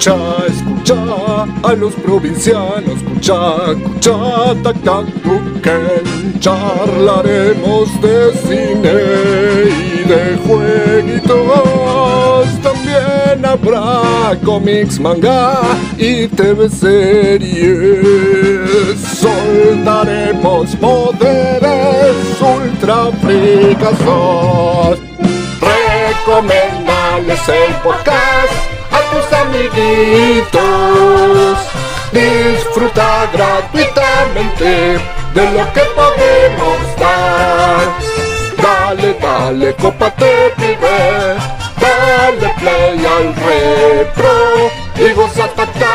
Escucha a los provincianos, escucha, tac, tac, Duken. Charlaremos de cine y de jueguitos. También habrá cómics, manga y TV series. Soltaremos poderes ultra fricazos. Recomendales el podcast a tus amiguitos. Disfruta gratuitamente de lo que podemos dar. Dale, cópate, pibe. Dale play al repro y goza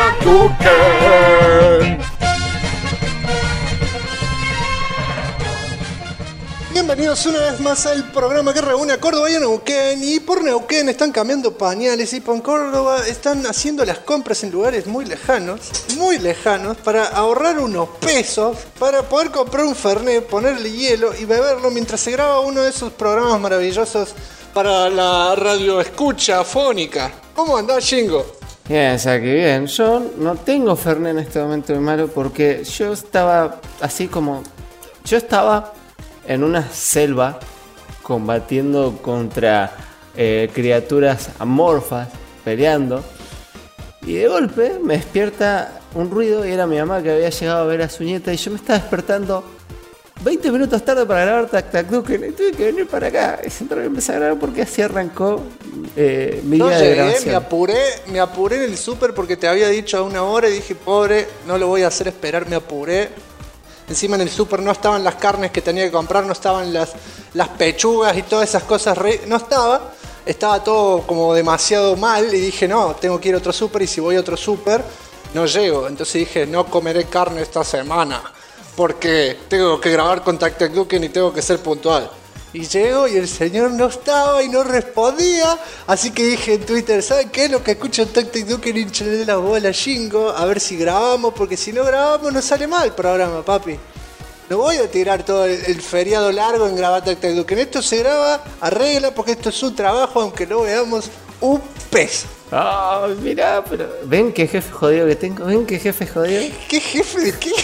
Duken. Bienvenidos una vez más al programa que reúne a Córdoba y a Neuquén. Y por Neuquén están cambiando pañales y por Córdoba están haciendo las compras en lugares muy lejanos, para ahorrar unos pesos, para poder comprar un Fernet, ponerle hielo y beberlo mientras se graba uno de esos programas maravillosos para la radio escucha afónica. ¿Cómo andás, Shingo? Bien, o sea que bien. Yo no tengo Fernet en este momento de malo porque yo estaba así como... Yo estaba en una selva combatiendo contra criaturas amorfas, peleando, y de golpe me despierta un ruido y era mi mamá que había llegado a ver a su nieta y yo me estaba despertando 20 minutos tarde para grabar Tac Tac Duken y tuve que venir para acá y sentarme y empezar a grabar porque así arrancó mi día de grabación. Me apuré en el súper porque te había dicho a una hora y dije, pobre, no lo voy a hacer esperar, me apuré. Encima en el súper no estaban las carnes que tenía que comprar, no estaban las pechugas y todas esas cosas, no estaba todo como demasiado mal y dije, no, tengo que ir a otro súper y si voy a otro súper no llego. Entonces dije, no comeré carne esta semana porque tengo que grabar con Tac Tac Duken y tengo que ser puntual. Y llego y el señor no estaba y no respondía, así que dije en Twitter, ¿saben qué? Lo que escucho en Tac Tac Duken, hinchale la bola, Shingo, a ver si grabamos, porque si no grabamos no sale mal el programa, papi. No voy a tirar todo el feriado largo en grabar Tac Tac Duken. Esto se graba, arregla, porque esto es un trabajo, aunque no veamos un peso. Ah, mirá, pero ven qué jefe jodido que tengo, ¿Qué jefe de qué?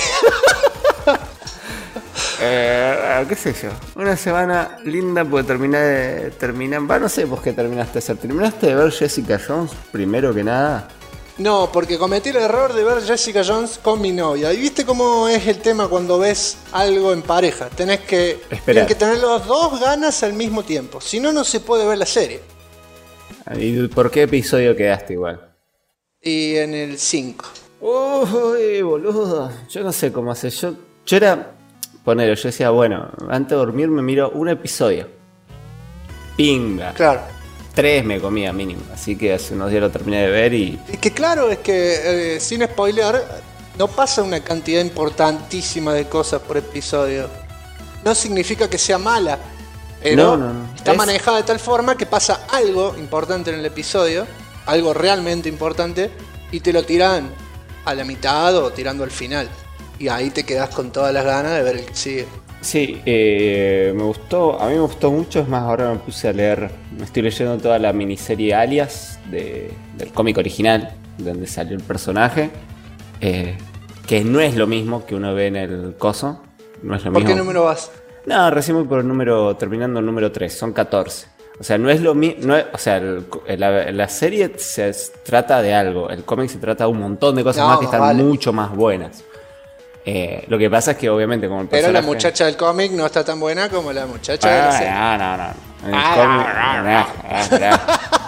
¿Qué sé yo? Una semana linda porque no sé vos qué terminaste de hacer. ¿Terminaste de ver Jessica Jones primero que nada? No, porque cometí el error de ver Jessica Jones con mi novia. ¿Y viste cómo es el tema cuando ves algo en pareja? Tienen que tener los dos ganas al mismo tiempo. Si no, no se puede ver la serie. ¿Y por qué episodio quedaste igual? Y en el 5. Uy, boludo. Yo no sé cómo hacer. Yo era... Ponelo, yo decía, bueno, antes de dormir me miro un episodio. Pinga. Claro. 3 me comía mínimo, así que hace unos días lo terminé de ver y... Es que claro, es que sin spoilear, no pasa una cantidad importantísima de cosas por episodio. No significa que sea mala, pero no. Está manejada de tal forma que pasa algo importante en el episodio, algo realmente importante, y te lo tiran a la mitad o tirando al final. Y ahí te quedás con todas las ganas de ver el que sigue. Sí, a mí me gustó mucho. Es más, ahora me puse a leer, me estoy leyendo toda la miniserie Alias del cómic original, donde salió el personaje, que no es lo mismo que uno ve en el coso. No es lo mismo. ¿Por qué número vas? No, recién voy por el número, terminando el número 3, son 14. O sea, no es lo mismo, o sea, la serie se trata de algo, el cómic se trata de un montón de cosas más que están mucho más buenas. Lo que pasa es que obviamente como el personaje... Pero la muchacha del cómic no está tan buena como la muchacha de la serie. No.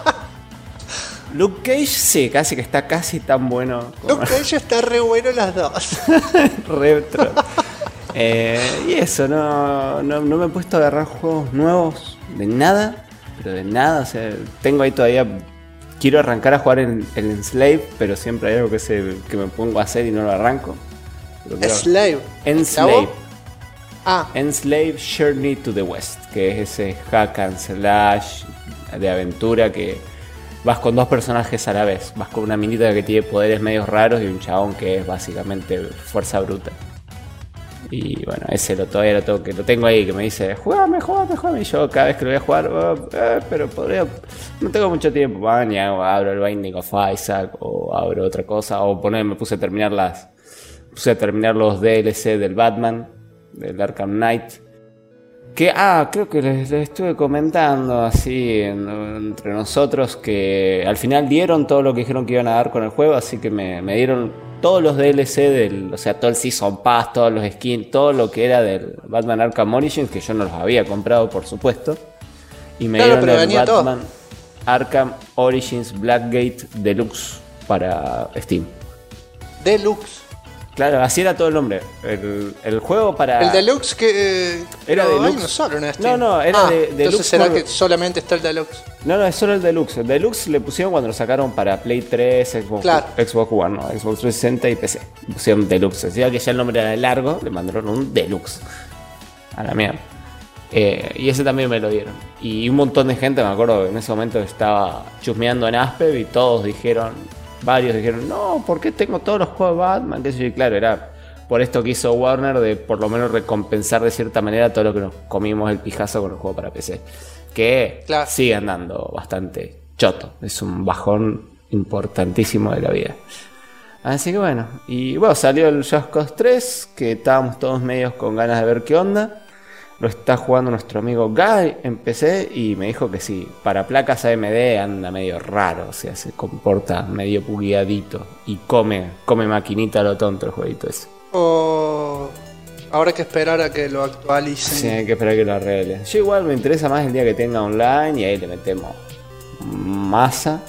Luke Cage sí, casi que está casi tan bueno como... Luke Cage está re bueno las dos. Retro. Y eso, no me he puesto a agarrar juegos nuevos de nada, pero de nada, o sea, tengo ahí todavía... Quiero arrancar a jugar el Enslave, pero siempre hay algo que me pongo a hacer y no lo arranco. Enslave. Enslave Journey to the West, que es ese hack and slash de aventura que vas con dos personajes a la vez. Vas con una minita que tiene poderes medios raros y un chabón que es básicamente fuerza bruta. Y bueno, ese lo tengo ahí, que me dice, jugame. Y yo cada vez que lo voy a jugar, pero no tengo mucho tiempo. Abro el Binding of Isaac o o abro otra cosa, o me puse a terminar los DLC del Batman, del Arkham Knight. Que, creo que les estuve comentando así entre nosotros que al final dieron todo lo que dijeron que iban a dar con el juego, así que me dieron todos los DLC o sea, todo el Season Pass, todos los skins, todo lo que era del Batman Arkham Origins, que yo no los había comprado, por supuesto. Y me dieron el Batman Arkham Origins Blackgate Deluxe para Steam. Deluxe. Claro, así era todo el nombre. El juego para... El Deluxe que... Era Deluxe. Hay uno solo en Steam. No, era Deluxe. Entonces será que solamente está el Deluxe. No, es solo el Deluxe. El Deluxe le pusieron cuando lo sacaron para Play 3, Xbox One, no, Xbox 360 y PC. Le pusieron Deluxe. Decía que ya el nombre era largo, le mandaron un Deluxe. A la mierda. Y ese también me lo dieron. Y un montón de gente, me acuerdo, en ese momento estaba chusmeando en Aspev y varios dijeron, no, ¿por qué tengo todos los juegos de Batman? Y claro, era por esto que hizo Warner de por lo menos recompensar de cierta manera todo lo que nos comimos el pijazo con el juego para PC. Que sigue andando bastante choto. Es un bajón importantísimo de la vida. Así que bueno. Y bueno, salió el Just Cause 3, que estábamos todos medios con ganas de ver qué onda. Lo está jugando nuestro amigo Guy en PC y me dijo que sí, para placas AMD anda medio raro, o sea, se comporta medio bugueadito y come maquinita a lo tonto el jueguito ese. Habrá que esperar a que lo actualicen. Sí, hay que esperar a que lo arreglen. Yo igual me interesa más el día que tenga online y ahí le metemos masa.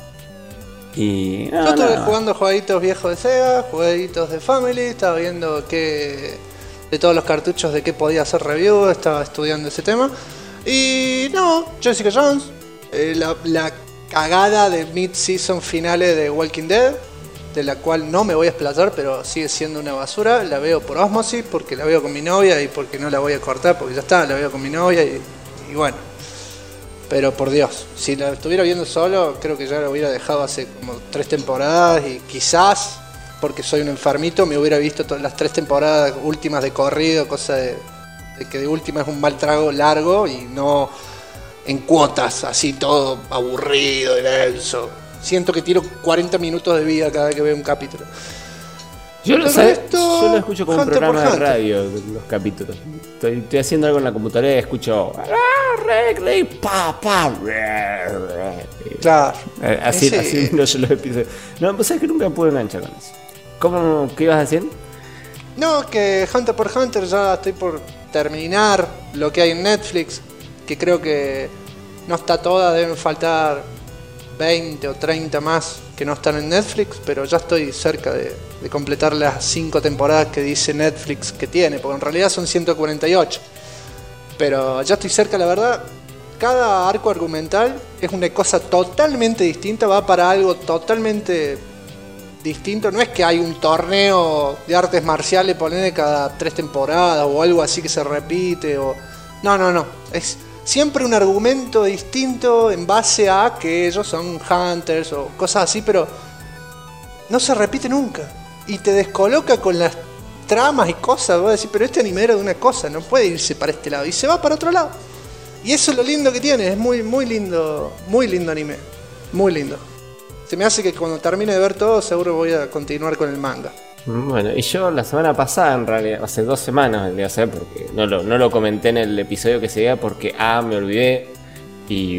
Y yo estuve jugando jueguitos viejos de Sega, jueguitos de Family, estaba viendo de todos los cartuchos de qué podía hacer review, estaba estudiando ese tema. Y no, Jessica Jones, la cagada de mid-season finales de Walking Dead, de la cual no me voy a explayar, pero sigue siendo una basura. La veo por ósmosis, porque la veo con mi novia y porque no la voy a cortar, porque ya está, la veo con mi novia y bueno. Pero por Dios, si la estuviera viendo solo, creo que ya la hubiera dejado hace como 3 temporadas y quizás... porque soy un enfermito, me hubiera visto todas las 3 temporadas últimas de corrido, cosa de que de última es un mal trago largo y no en cuotas, así todo aburrido y denso. Siento que tiro 40 minutos de vida cada vez que veo un capítulo. Yo lo escucho como un programa de radio, los capítulos. Estoy haciendo algo en la computadora y escucho... Claro. Así no yo los episodios. No, pues es que nunca pude enganchar con eso. ¿Qué ibas a decir? No, que Hunter por Hunter ya estoy por terminar lo que hay en Netflix, que creo que no está toda, deben faltar 20 o 30 más que no están en Netflix, pero ya estoy cerca de completar las 5 temporadas que dice Netflix que tiene, porque en realidad son 148. Pero ya estoy cerca, la verdad. Cada arco argumental es una cosa totalmente distinta, va para algo totalmente distinto. No es que hay un torneo de artes marciales, poner cada 3 temporadas o algo así que se repite. No. Es siempre un argumento distinto en base a que ellos son hunters o cosas así, pero no se repite nunca. Y te descoloca con las tramas y cosas. Voy a decir, pero este anime era de una cosa, no puede irse para este lado. Y se va para otro lado. Y eso es lo lindo que tiene, es muy lindo anime, muy lindo. Se me hace que cuando termine de ver todo, seguro voy a continuar con el manga. Bueno, y yo la semana pasada, en realidad, hace 2 semanas vendría a ser, porque no lo comenté en el episodio que seguía, porque me olvidé, y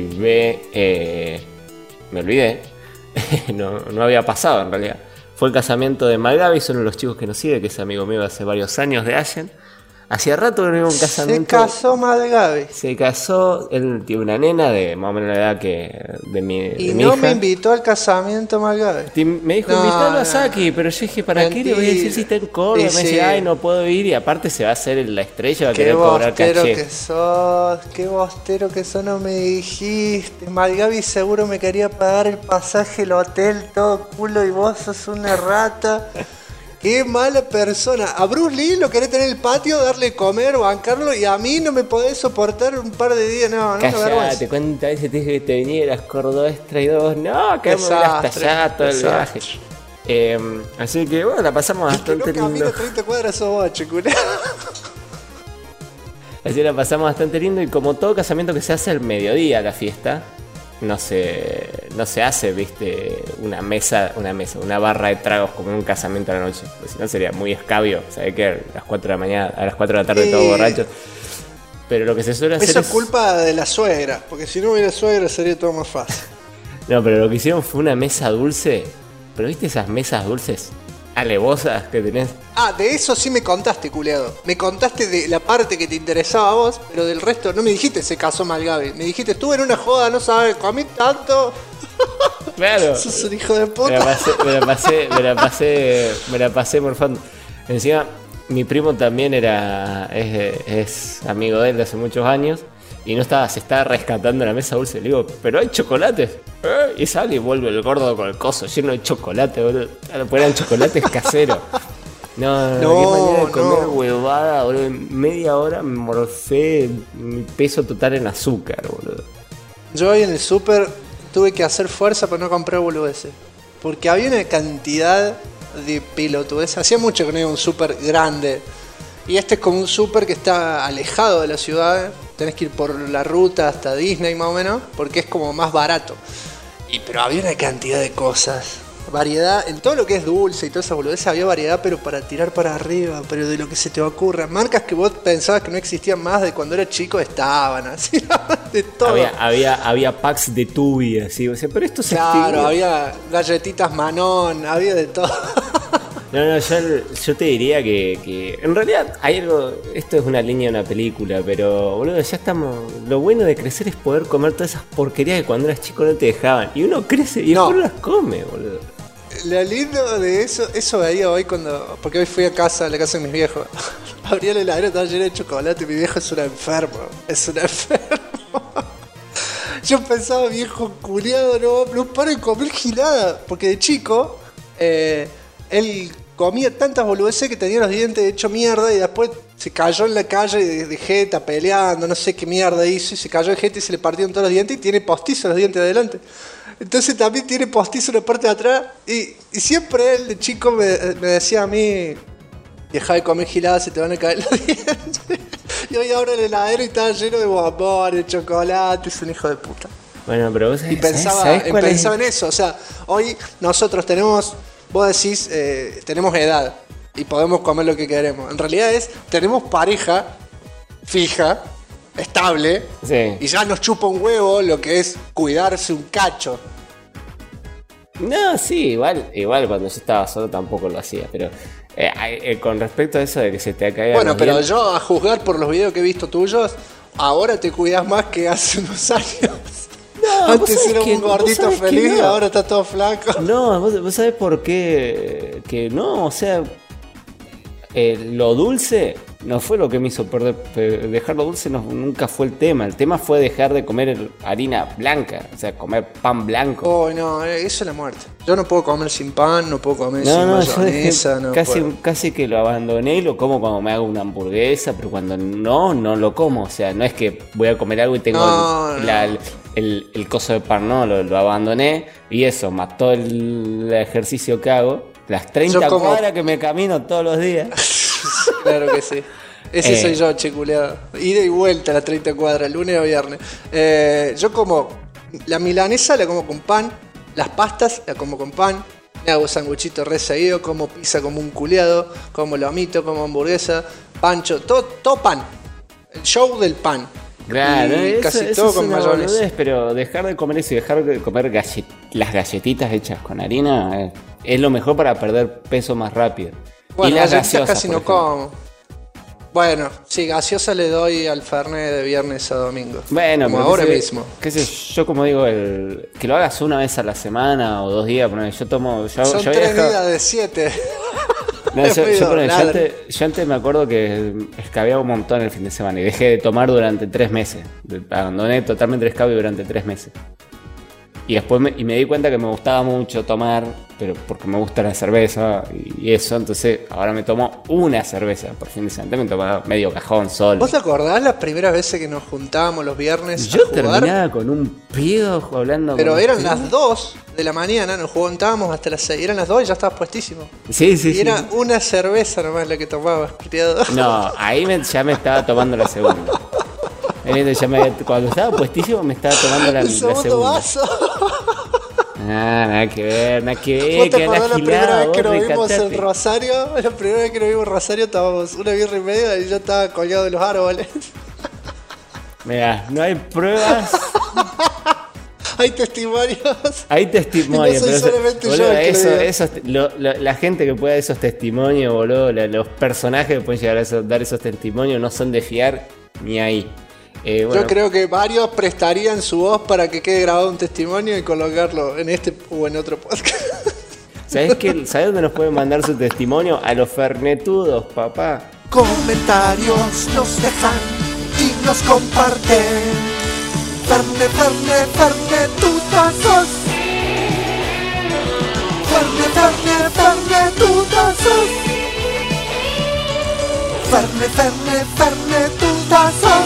me olvidé, no había pasado en realidad. Fue el casamiento de Malgavi, son uno de los chicos que nos sigue, que es amigo mío hace varios años de Ashen. Hacía rato que no iba a un casamiento. Se casó Malgavi. Se casó, él tiene una nena de más o menos la edad de mi no hija. Me invitó al casamiento Malgavi. Me dijo, invitalo a Saki, pero yo dije, ¿para qué le voy a decir si está en Córdoba? Me dice, ay, no puedo ir, y aparte se va a hacer la estrella, va a querer cobrar caché. Qué bostero que sos, no me dijiste. Malgavi seguro me quería pagar el pasaje, el hotel, todo culo, y vos sos una rata. Qué mala persona. A Bruce Lee lo querés tener en el patio, darle de comer, bancarlo, y a mí no me podés soportar un par de días. No me Callate, ¿cuántas veces te dije que te vinieras, cordobés traidor? No, que me hasta allá todo el viaje. Así que bueno, la pasamos bastante lindo. Camino 30 cuadras sos boche, culero. Así la pasamos bastante lindo, y como todo casamiento que se hace al mediodía la fiesta, no se hace, viste, una barra de tragos como en un casamiento a la noche. Pues si no sería muy escabio, ¿sabes qué? A las 4 de la mañana, a las 4 de la tarde todos borrachos. Pero lo que se suele hacer Eso es culpa de la suegra, porque si no hubiera suegra sería todo más fácil. No, pero lo que hicieron fue una mesa dulce. ¿Pero viste esas mesas dulces alevosas que tenés? Ah, de eso sí me contaste, culiado. Me contaste de la parte que te interesaba a vos, pero del resto no me dijiste se casó mal Gaby. Me dijiste, estuve en una joda, no sabes, comí tanto. Claro. Sos un hijo de puta. Me la pasé morfando. Encima, mi primo también es amigo de él de hace muchos años. Y se estaba rescatando la mesa dulce. Le digo, pero hay chocolates. Y sale y vuelve el gordo con el coso lleno de chocolate, boludo. Eran chocolates caseros. No, qué manera de comer huevada, boludo. En media hora me morfé mi peso total en azúcar, boludo. Yo hoy en el súper tuve que hacer fuerza para no comprar boludeces. Porque había una cantidad de pelotudeces. Hacía mucho que no iba a un súper grande. Y este es como un súper que está alejado de la ciudad. Tenés que ir por la ruta hasta Disney más o menos, porque es como más barato. Pero había una cantidad de cosas. Variedad, en todo lo que es dulce y toda esa boludez había variedad, pero para tirar para arriba, pero de lo que se te ocurra. Marcas que vos pensabas que no existían más de cuando eras chico estaban, así, de todo. Había packs de tubi, así, o sea, pero esto se Claro, extingue. había galletitas Manon, había de todo. No, yo te diría que en realidad hay algo, esto es una línea de una película, pero boludo, ya estamos, lo bueno de crecer es poder comer todas esas porquerías que cuando eras chico no te dejaban, y uno crece y después las come, boludo. Lo lindo de eso veía hoy porque hoy fui a la casa de mis viejos, abrí el heladero, estaba lleno de chocolate, y mi viejo es un enfermo. Yo pensaba, viejo culiado, no para de comer gilada, porque de chico, él comía tantas boludeces que tenía los dientes hecho mierda y después se cayó en la calle de jeta peleando, no sé qué mierda hizo, y se cayó de jeta y se le partieron todos los dientes y tiene postizos los dientes de adelante. Entonces también tiene postizo en la parte de atrás y siempre él de chico me decía a mí, deja de comer giladas, se te van a caer los dientes. Y hoy abro el heladero y estaba lleno de bombones, de chocolate, es un hijo de puta. Bueno, pero vos Y pensaba en eso, o sea, hoy nosotros tenemos, vos decís, tenemos edad y podemos comer lo que queremos. En realidad tenemos pareja fija, estable, sí. Y ya nos chupa un huevo lo que es cuidarse un cacho. No, sí, igual cuando yo estaba solo tampoco lo hacía, pero con respecto a eso de que se te caiga. Bueno, pero yo a juzgar por los videos que he visto tuyos, ahora te cuidas más que hace unos años. No, antes era un gordito feliz y ahora está todo flaco. No, vos sabés por qué que no, o sea, lo dulce no fue lo que me hizo perder. Dejar lo dulce nunca fue el tema fue dejar de comer harina blanca, o sea, comer pan blanco. Oh, no, eso es la muerte. Yo no puedo comer sin pan, no puedo comer sin mayonesa, no casi que lo abandoné y lo como cuando me hago una hamburguesa, pero cuando no lo como, o sea, no es que voy a comer algo y tengo el coso de pan, no, lo abandoné y eso, más todo el ejercicio que hago, las 30 cuadras que me camino todos los días. Claro que sí. Ese soy yo, checuleado. Ida y vuelta a las 30 cuadras, lunes a viernes. Yo como la milanesa la como con pan, las pastas la como con pan, me hago sanguchito re seguido, como pizza como un culeado, como lomito, como hamburguesa, pancho, todo pan. El show del pan. Claro, casi todo con mayonesa. Pero dejar de comer eso y dejar de comer las galletitas hechas con harina es lo mejor para perder peso más rápido. Bueno, y las gaseosas casi no ejemplo. como. Bueno, sí, gaseosa le doy al Fernet de viernes a domingo. Bueno, como pero ahora mismo. Qué sé yo, como digo, que lo hagas una vez a la semana o 2 días. Yo tomo. Son 3 días de 7. No, yo antes me acuerdo que escabeaba un montón el fin de semana y dejé de tomar durante 3 meses. Abandoné totalmente el escabio durante 3 meses. Y después me di cuenta que me gustaba mucho tomar, pero porque me gusta la cerveza y eso, entonces ahora me tomo una cerveza por fin de semana. Me tomo medio cajón solo. ¿Vos te acordás las primeras veces que nos juntábamos los viernes Yo a jugar? terminaba con un pedo hablando. Pero eran las 2 de la mañana, nos juntábamos hasta las 6. Eran las 2 y ya estabas puestísimo. Sí. Y era una cerveza nomás la que tomabas, criado. No, ahí ya me estaba tomando la segunda. Cuando estaba puestísimo me estaba tomando la El segundo segunda. vaso. Nada que ver, ¿Vos te acordás la primera vez que nos vimos en recatate. Rosario? La primera vez que nos vimos en Rosario estábamos una birra y media y yo estaba colgado de los árboles. Mirá, no hay pruebas. Hay testimonios. Hay testimonios, Y no soy pero solamente boludo, yo el que lo digo. la gente que pueda dar esos testimonios, boludo, los personajes que pueden llegar a dar esos testimonios no son de fiar ni ahí. Bueno, Yo creo que varios prestarían su voz para que quede grabado un testimonio y colocarlo en este o en otro podcast. ¿Sabés dónde nos pueden mandar su testimonio? A los fernetudos, papá. Comentarios nos dejan y nos comparten. Fernetutazos. Fernetutazos. Fernetutazos.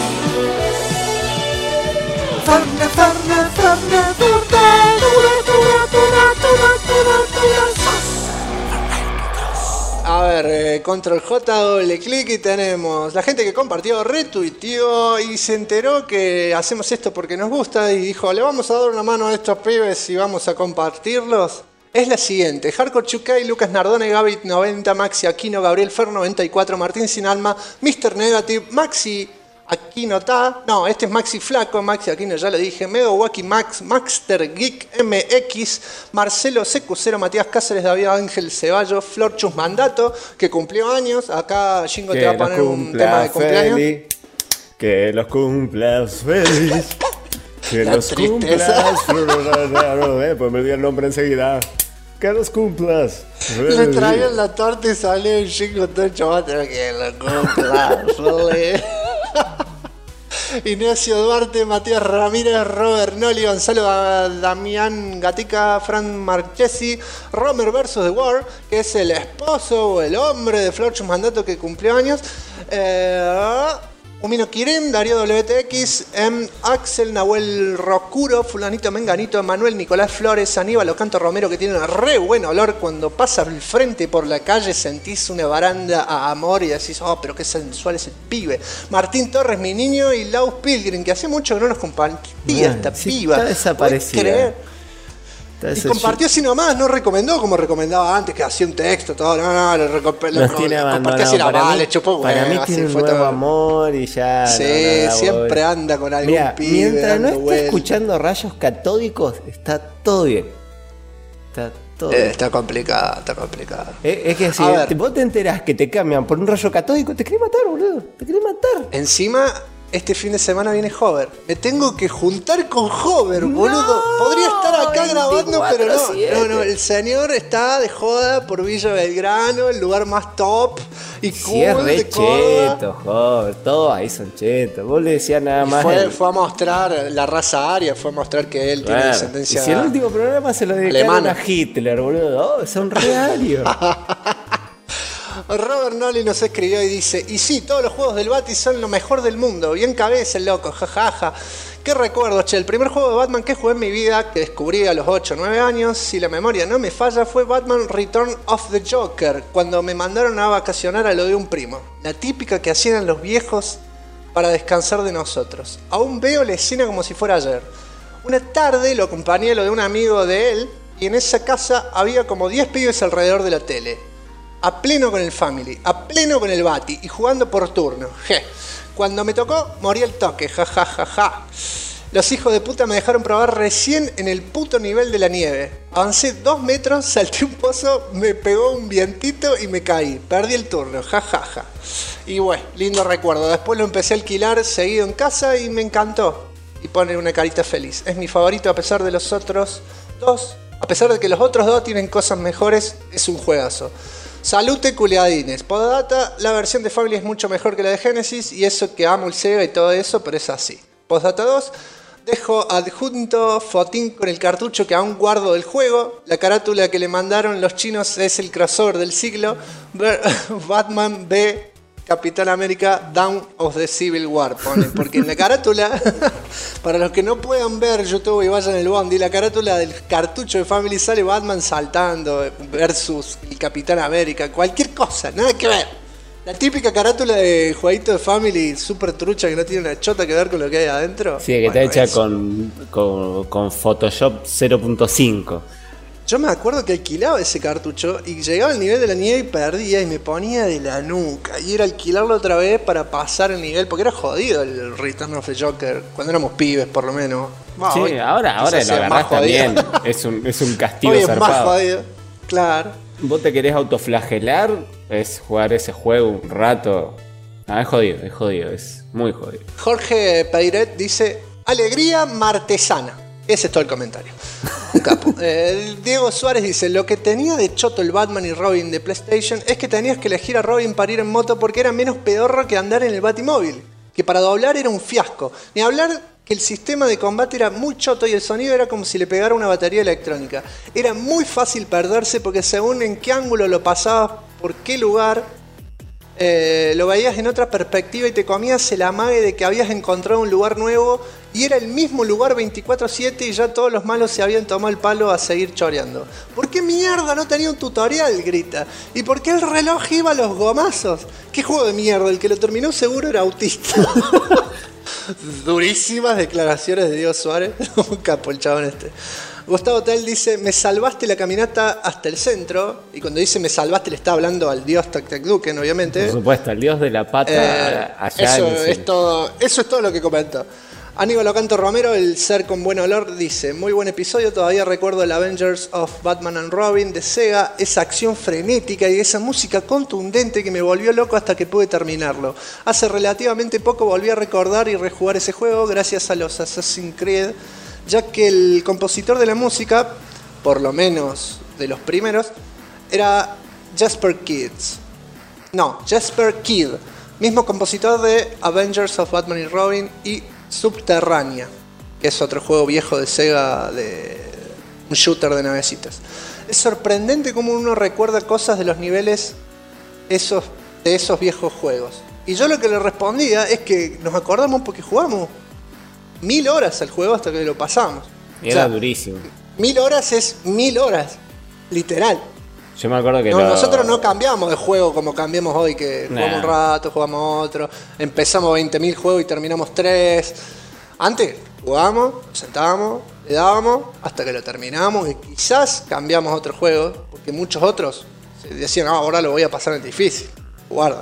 A ver, control J, doble clic y tenemos la gente que compartió, retuiteó y se enteró que hacemos esto porque nos gusta y dijo, le vamos a dar una mano a estos pibes y vamos a compartirlos. Es la siguiente: Hardcore Chukai, Lucas Nardone, Gaby 90, Maxi Aquino, Gabriel Fer 94, Martín Sin Alma, Mr. Negative, Maxi Aquino Ta, no, este es Maxi Flaco, Maxi Aquino ya lo dije, Mego Waki Max, Maxter Geek MX, Marcelo CQ0, Matías Cáceres, David Ángel Ceballos, Florchus Mandato, que cumplió años. Acá Jingo te va a poner un tema de cumpleaños. Feliz, que los cumplas feliz. Que La los tristeza. cumplas. Pues me dio el nombre enseguida. Que los cumplas. Le traían la torta y salió un Jingo todo chavate, que lo cumplas feliz. Ignacio Duarte, Matías Ramírez, Robert Noli, Gonzalo Damián Gatica, Fran Marchesi, Romer vs. The War, que es el esposo o el hombre de Florchus Mandato que cumplió años. Umino Kirin, Darío WTX, Axel, Nahuel Rocuro, Fulanito Menganito, Manuel Nicolás Flores, Aníbal Ocanto Romero, que tiene un re buen olor. Cuando pasa al frente por la calle sentís una baranda a amor y decís, oh, pero qué sensual es el pibe. Martín Torres, mi niño, y Laus Pilgrim, que hace mucho que no nos compartía esta piba. Está desaparecida. ¿Podés creer? Y compartió así nomás, no recomendó como recomendaba antes, que hacía un texto, todo, lo tiene compartió así abandonado. nomás, le chupó Para huevo, mí así tiene un fue nuevo todo. amor y ya. Sí, siempre anda con algún Mira, pibe. mientras no dando esté vueltas. escuchando rayos catódicos, está todo bien. Está todo bien. Está complicado, está complicado. Es que si A ver. vos te enterás que te cambian por un rayo catódico, te querés matar, boludo. Te querés matar. Encima, este fin de semana viene Hover. Me tengo que juntar con Hover, boludo. Podría estar acá grabando, pero no. 24/7. No, el señor está de joda por Villa Belgrano, el lugar más top y cool Si es re de Córdoba. cheto, joder. Todos ahí son chetos. Vos le decías nada más. Fue a mostrar la raza aria, fue a mostrar que él tiene Bueno, descendencia. y si el último programa se lo dedicaron alemana. a Hitler, boludo. Oh, son rearios. Robert Noli nos escribió y dice: y sí, todos los juegos del Bati son lo mejor del mundo. Bien cabeza el loco, jajaja. Qué recuerdo, che. El primer juego de Batman que jugué en mi vida, que descubrí a los 8 o 9 años, si la memoria no me falla, fue Batman Return of the Joker, cuando me mandaron a vacacionar a lo de un primo. La típica que hacían los viejos para descansar de nosotros. Aún veo la escena como si fuera ayer. Una tarde lo acompañé a lo de un amigo de él, y en esa casa había como 10 pibes alrededor de la tele. A pleno con el Family, a pleno con el Bati y jugando por turno. Je. Cuando me tocó, morí al toque, ja. Los hijos de puta me dejaron probar recién en el puto nivel de la nieve. Avancé 2 metros, salté un pozo, me pegó un vientito y me caí. Perdí el turno, ja. Y bueno, lindo recuerdo. Después lo empecé a alquilar seguido en casa y me encantó. Y pone una carita feliz. Es mi favorito a pesar de los otros dos. A pesar de que los otros dos tienen cosas mejores, es un juegazo. Salute culiadines. Postdata, la versión de Family es mucho mejor que la de Genesis y eso que amo el Sega y todo eso, pero es así. Postdata 2, dejo adjunto fotín con el cartucho que aún guardo del juego. La carátula que le mandaron los chinos es el crossover del siglo. Batman v Capitán América Dawn of the Civil War, ponen, porque en la carátula, para los que no puedan ver YouTube y vayan el Bondi, la carátula del cartucho de Family sale Batman saltando versus el Capitán América, cualquier cosa, nada que ver. La típica carátula de jueguito de Family super trucha que no tiene una chota que ver con lo que hay adentro. Sí, que está hecha con Photoshop 0.5. Yo me acuerdo que alquilaba ese cartucho y llegaba al nivel de la nieve y perdía y me ponía de la nuca. Y era alquilarlo otra vez para pasar el nivel, porque era jodido el Return of the Joker, cuando éramos pibes por lo menos. Sí, Hoy, ahora lo agarrás también. Es un castigo hoy es zarpado. más jodido, claro. Vos te querés autoflagelar, es jugar ese juego un rato. No, es jodido, es muy jodido. Jorge Peiret dice, alegría martesana. Ese es todo el comentario. Un capo. Diego Suárez dice, lo que tenía de choto el Batman y Robin de PlayStation es que tenías que elegir a Robin para ir en moto porque era menos pedorro que andar en el Batimóvil. Que para doblar era un fiasco. Ni hablar que el sistema de combate era muy choto y el sonido era como si le pegara una batería electrónica. Era muy fácil perderse porque según en qué ángulo lo pasabas, por qué lugar, lo veías en otra perspectiva y te comías el amague de que habías encontrado un lugar nuevo y era el mismo lugar 24/7 y ya todos los malos se habían tomado el palo a seguir choreando. ¿Por qué mierda no tenía un tutorial? Grita. ¿Y por qué el reloj iba a los gomazos? ¿Qué juego de mierda? El que lo terminó seguro era autista. Durísimas declaraciones de Diego Suárez. Un capo el chabón este. Gustavo Tel dice, me salvaste la caminata hasta el centro. Y cuando dice me salvaste le está hablando al dios Tactacduken, obviamente. Por supuesto, el dios de la pata allá. Eso es todo lo que comentó. Aníbal Ocanto Romero, el ser con buen olor, dice, muy buen episodio, todavía recuerdo el Avengers of Batman and Robin de Sega, esa acción frenética y esa música contundente que me volvió loco hasta que pude terminarlo. Hace relativamente poco volví a recordar y rejugar ese juego gracias a los Assassin's Creed, ya que el compositor de la música, por lo menos de los primeros, era Jasper Kidd, mismo compositor de Avengers of Batman y Robin y Subterránea, que es otro juego viejo de Sega, de un shooter de navecitas. Es sorprendente cómo uno recuerda cosas de los niveles de esos viejos juegos. Y yo lo que le respondía es que nos acordamos porque jugamos 1000 horas al juego hasta que lo pasamos. Era durísimo. 1000 horas es 1000 horas, literal. Yo me acuerdo que nosotros no cambiamos de juego como cambiamos hoy, que jugamos un rato, jugamos otro, empezamos 20.000 juegos y terminamos 3. Antes jugábamos, nos sentábamos, le dábamos hasta que lo terminamos y quizás cambiamos otro juego, porque muchos otros decían, ahora lo voy a pasar en difícil. Guarda.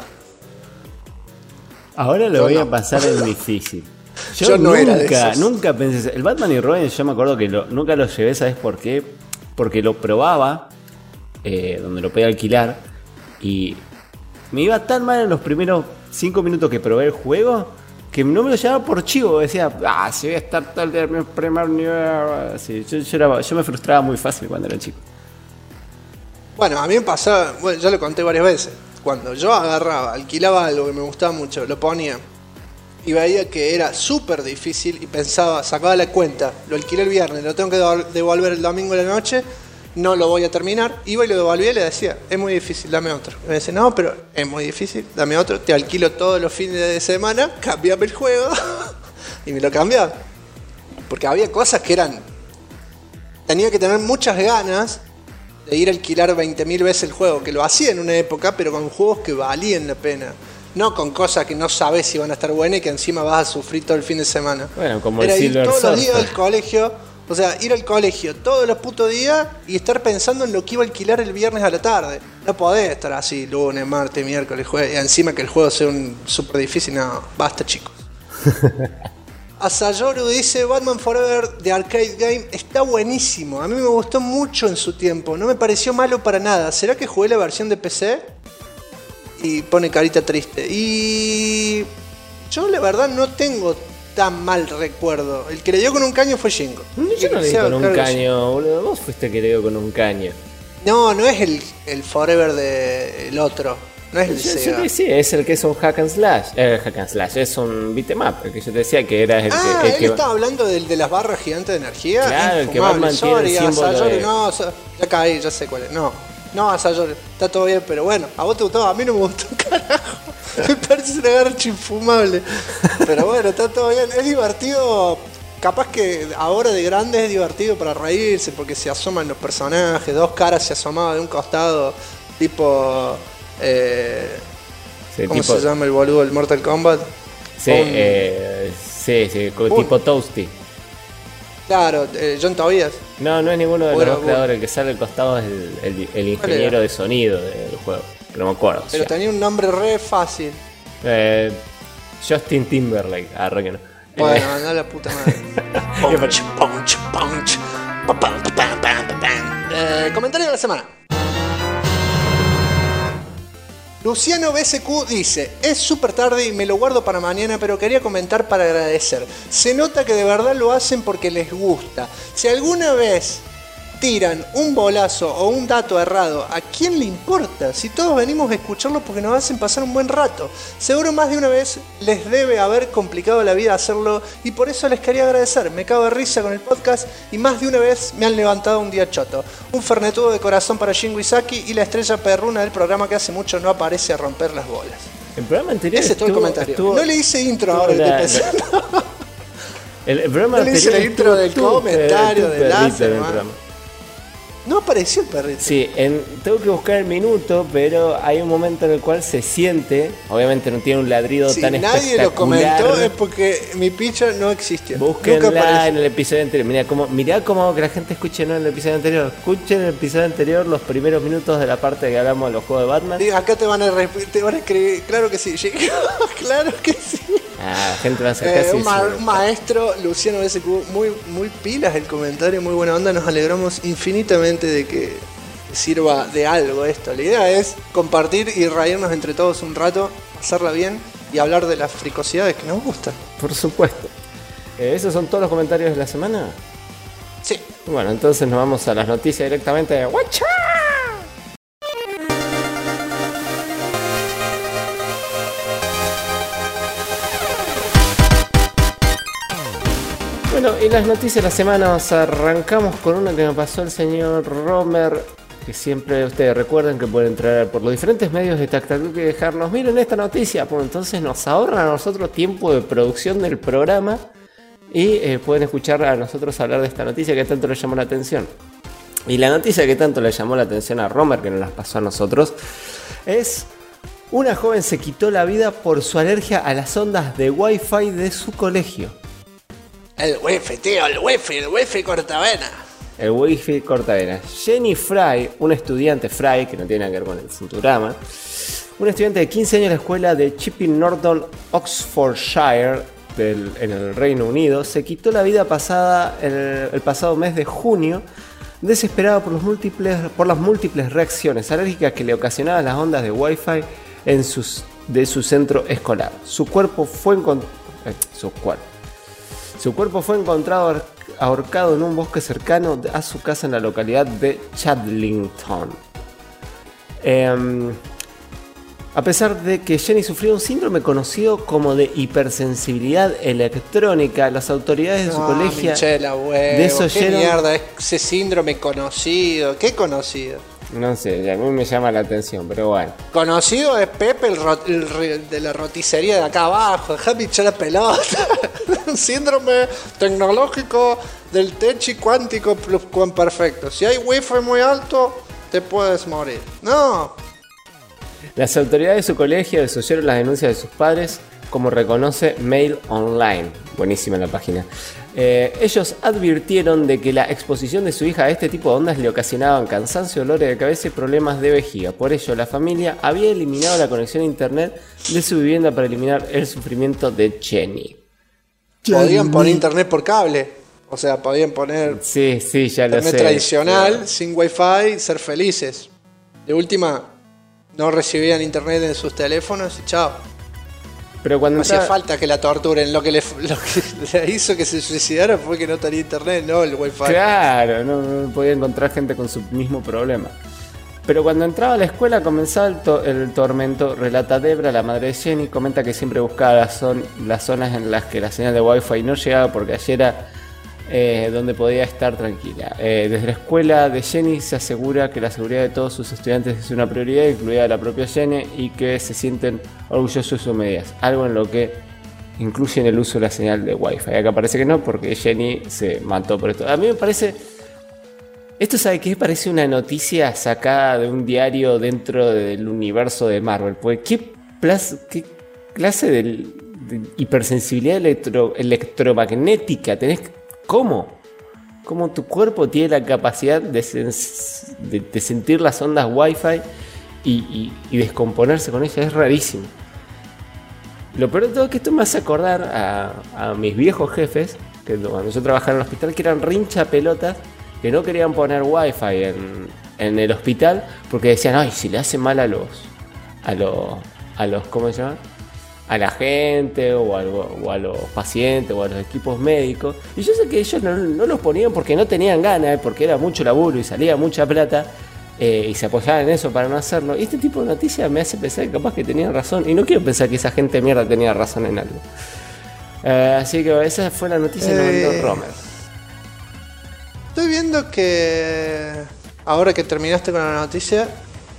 Ahora lo voy a pasar en difícil. Yo no era de esos. Nunca pensé. El Batman y Robin, yo me acuerdo que nunca lo llevé, ¿sabes por qué? Porque lo probaba. Donde lo podía alquilar y me iba tan mal en los primeros 5 minutos que probé el juego que no me lo llevaba por chivo. Decía, si voy a estar tal de mi primer nivel. Así, yo me frustraba muy fácil cuando era chico. Bueno, a mí me pasaba, bueno, ya lo conté varias veces, cuando yo agarraba, alquilaba algo que me gustaba mucho, lo ponía y veía que era súper difícil y pensaba, sacaba la cuenta, lo alquilé el viernes, lo tengo que devolver el domingo de la noche, no lo voy a terminar, iba y lo devolvía y le decía, es muy difícil, dame otro. Y me decía, no, pero es muy difícil, dame otro, te alquilo todos los fines de semana, cambiame el juego y me lo cambiaba. Porque había cosas que tenía que tener muchas ganas de ir a alquilar 20.000 veces el juego, que lo hacía en una época, pero con juegos que valían la pena. No con cosas que no sabes si van a estar buenas y que encima vas a sufrir todo el fin de semana. Bueno, como era el ir Silver todos los días Surfer. al colegio, o sea, ir al colegio todos los putos días y estar pensando en lo que iba a alquilar el viernes a la tarde. No podés estar así lunes, martes, miércoles, jueves, y encima que el juego sea un súper difícil. No, basta, chicos. Asayoru dice, Batman Forever de Arcade Game está buenísimo. A mí me gustó mucho en su tiempo. No me pareció malo para nada. ¿Será que jugué la versión de PC? Y pone carita triste. Y yo la verdad no tengo tan mal recuerdo. El que le dio con un caño fue Shingo. Yo no le di con un caño, boludo. Vos fuiste el que le dio con un caño. No, no es el Forever del otro. No es el Sega. Sí, es el que es un hack and slash. Hack and slash, es un beat'em up. El que yo te decía que era el que. Él estaba hablando del de las barras gigantes de energía. Claro, el que Batman tiene el símbolo de... No, ya caí, ya sé cuál es. No, Asayoru, está todo bien, pero bueno, a vos te gustó, a mí no me gustó, carajo. Me parece una garcha infumable. Pero bueno, está todo bien. Es divertido. Capaz que ahora de grande es divertido para reírse porque se asoman los personajes, dos caras se asomaban de un costado, tipo Sí, ¿Cómo tipo- se llama el boludo del Mortal Kombat? Sí, Un- tipo Toasty. Claro, John Tobias. No, no es ninguno de los Bueno, dos creadores. El que sale al costado es el ingeniero era? de sonido del juego. No me acuerdo. Pero o sea. tenía un nombre re fácil. Justin Timberlake. Arre que no. Bueno, anda la puta madre. Punch, punch, punch. Pa, pam, pa, pam, pam, pa, pam. Comentario de la semana. Luciano BSQ dice: es súper tarde y me lo guardo para mañana, pero quería comentar para agradecer. Se nota que de verdad lo hacen porque les gusta. Si alguna vez tiran un bolazo o un dato errado, ¿a quién le importa? Si todos venimos a escucharlo porque nos hacen pasar un buen rato. Seguro más de una vez les debe haber complicado la vida hacerlo y por eso les quería agradecer. Me cago de risa con el podcast y más de una vez me han levantado un día choto. Un fernetudo de corazón para Shin Wisaki y la estrella perruna del programa que hace mucho no aparece a romper las bolas. El programa anterior. Ese es todo el comentario. No le hice intro ahora, estuvo estoy la- pensando. El programa No le hice anterior. la intro del estuvo comentario tu de perrito láser, en el man. programa. No apareció el perrito. Sí, tengo que buscar el minuto, pero hay un momento en el cual se siente, obviamente no tiene un ladrido Si tan nadie espectacular. lo comentó es porque mi picha no existió. Nunca Búsquenla apareció. en el episodio anterior. Mirá cómo que la gente escuche no en el episodio anterior. Escuchen el episodio anterior los primeros minutos de la parte que hablamos de los juegos de Batman. Sí, acá te van a escribir. Claro que sí. Claro que sí. Ah, la gente va a hacer casi. Un maestro, Luciano BSQ, muy pilas el comentario, muy buena onda. Nos alegramos infinitamente de que sirva de algo esto. La idea es compartir y reírnos entre todos un rato, pasarla bien y hablar de las fricosidades que nos gustan. Por supuesto. ¿Esos son todos los comentarios de la semana? Sí. Bueno, entonces nos vamos a las noticias directamente de ¡Wacha! Bueno, y las noticias de la semana nos arrancamos con una que me pasó el señor Romer, que siempre ustedes recuerden que pueden entrar por los diferentes medios de Tactacuque y dejarnos, miren esta noticia, pues entonces nos ahorran a nosotros tiempo de producción del programa y pueden escuchar a nosotros hablar de esta noticia que tanto les llamó la atención. Y la noticia que tanto le llamó la atención a Romer, que nos las pasó a nosotros, es: una joven se quitó la vida por su alergia a las ondas de Wi-Fi de su colegio. El wifi, tío, el wifi cortavena. El Wi-Fi cortavena. Jenny Fry, una estudiante Fry, que no tiene nada que ver con el cinturama, una estudiante de 15 años de la escuela de Chipping Norton, Oxfordshire, en el Reino Unido, se quitó la vida el pasado mes de junio, desesperada por las múltiples reacciones alérgicas que le ocasionaban las ondas de Wi-Fi de su centro escolar. Su cuerpo fue encontrado ahorcado en un bosque cercano a su casa en la localidad de Chadlington. A pesar de que Jenny sufrió un síndrome conocido como de hipersensibilidad electrónica, las autoridades de su colegio ¿Qué mierda es ese síndrome conocido? ¿Qué conocido? No sé, a mí me llama la atención, pero bueno. Conocido es Pepe, el de la roticería de acá abajo. Dejá pinchar la pelota. Un síndrome tecnológico del techi cuántico perfecto. Si hay wifi muy alto, te puedes morir. No. Las autoridades de su colegio desoyeron las denuncias de sus padres, como reconoce Mail Online. Buenísima la página. Ellos advirtieron de que la exposición de su hija a este tipo de ondas le ocasionaban cansancio, dolores de cabeza y problemas de vejiga. Por ello, la familia había eliminado la conexión a internet de su vivienda para eliminar el sufrimiento de Jenny. Podían poner internet por cable. O sea, podían poner Sí, ya lo internet sé. tradicional, Claro. sin wifi, ser felices. De última, no recibían internet en sus teléfonos y chao. Pero cuando No hacía entraba- falta que la torturen. Lo que le hizo que se suicidara fue que no tenía internet, no el wifi. Claro, no podía encontrar gente con su mismo problema. Pero cuando entraba a la escuela comenzaba el tormento, relata Debra, la madre de Jenny, comenta que siempre buscaba las zonas en las que la señal de Wi-Fi no llegaba porque allí era donde podía estar tranquila. Desde la escuela de Jenny se asegura que la seguridad de todos sus estudiantes es una prioridad, incluida la propia Jenny, y que se sienten orgullosos de sus medidas, algo en lo que incluyen el uso de la señal de Wi-Fi. Acá parece que no, porque Jenny se mató por esto. A mí me parece... Esto, ¿sabe qué? Parece una noticia sacada de un diario dentro del universo de Marvel. Porque qué clase de hipersensibilidad electromagnética tenés? ¿Cómo tu cuerpo tiene la capacidad de sentir las ondas Wi-Fi y descomponerse con ellas? Es rarísimo. Lo peor de todo es que esto me hace acordar a mis viejos jefes, que cuando yo trabajaba en el hospital, que eran rincha pelotas, que no querían poner Wi-Fi en el hospital, porque decían, ay, si le hace mal a los ¿cómo se llama? A la gente o a los pacientes o a los equipos médicos. Y yo sé que ellos no los ponían porque no tenían ganas, porque era mucho laburo y salía mucha plata, y se apoyaban en eso para no hacerlo. Y este tipo de noticias me hace pensar que capaz que tenían razón, y no quiero pensar que esa gente de mierda tenía razón en algo. Así que esa fue la noticia de Romer. Estoy viendo que ahora que terminaste con la noticia,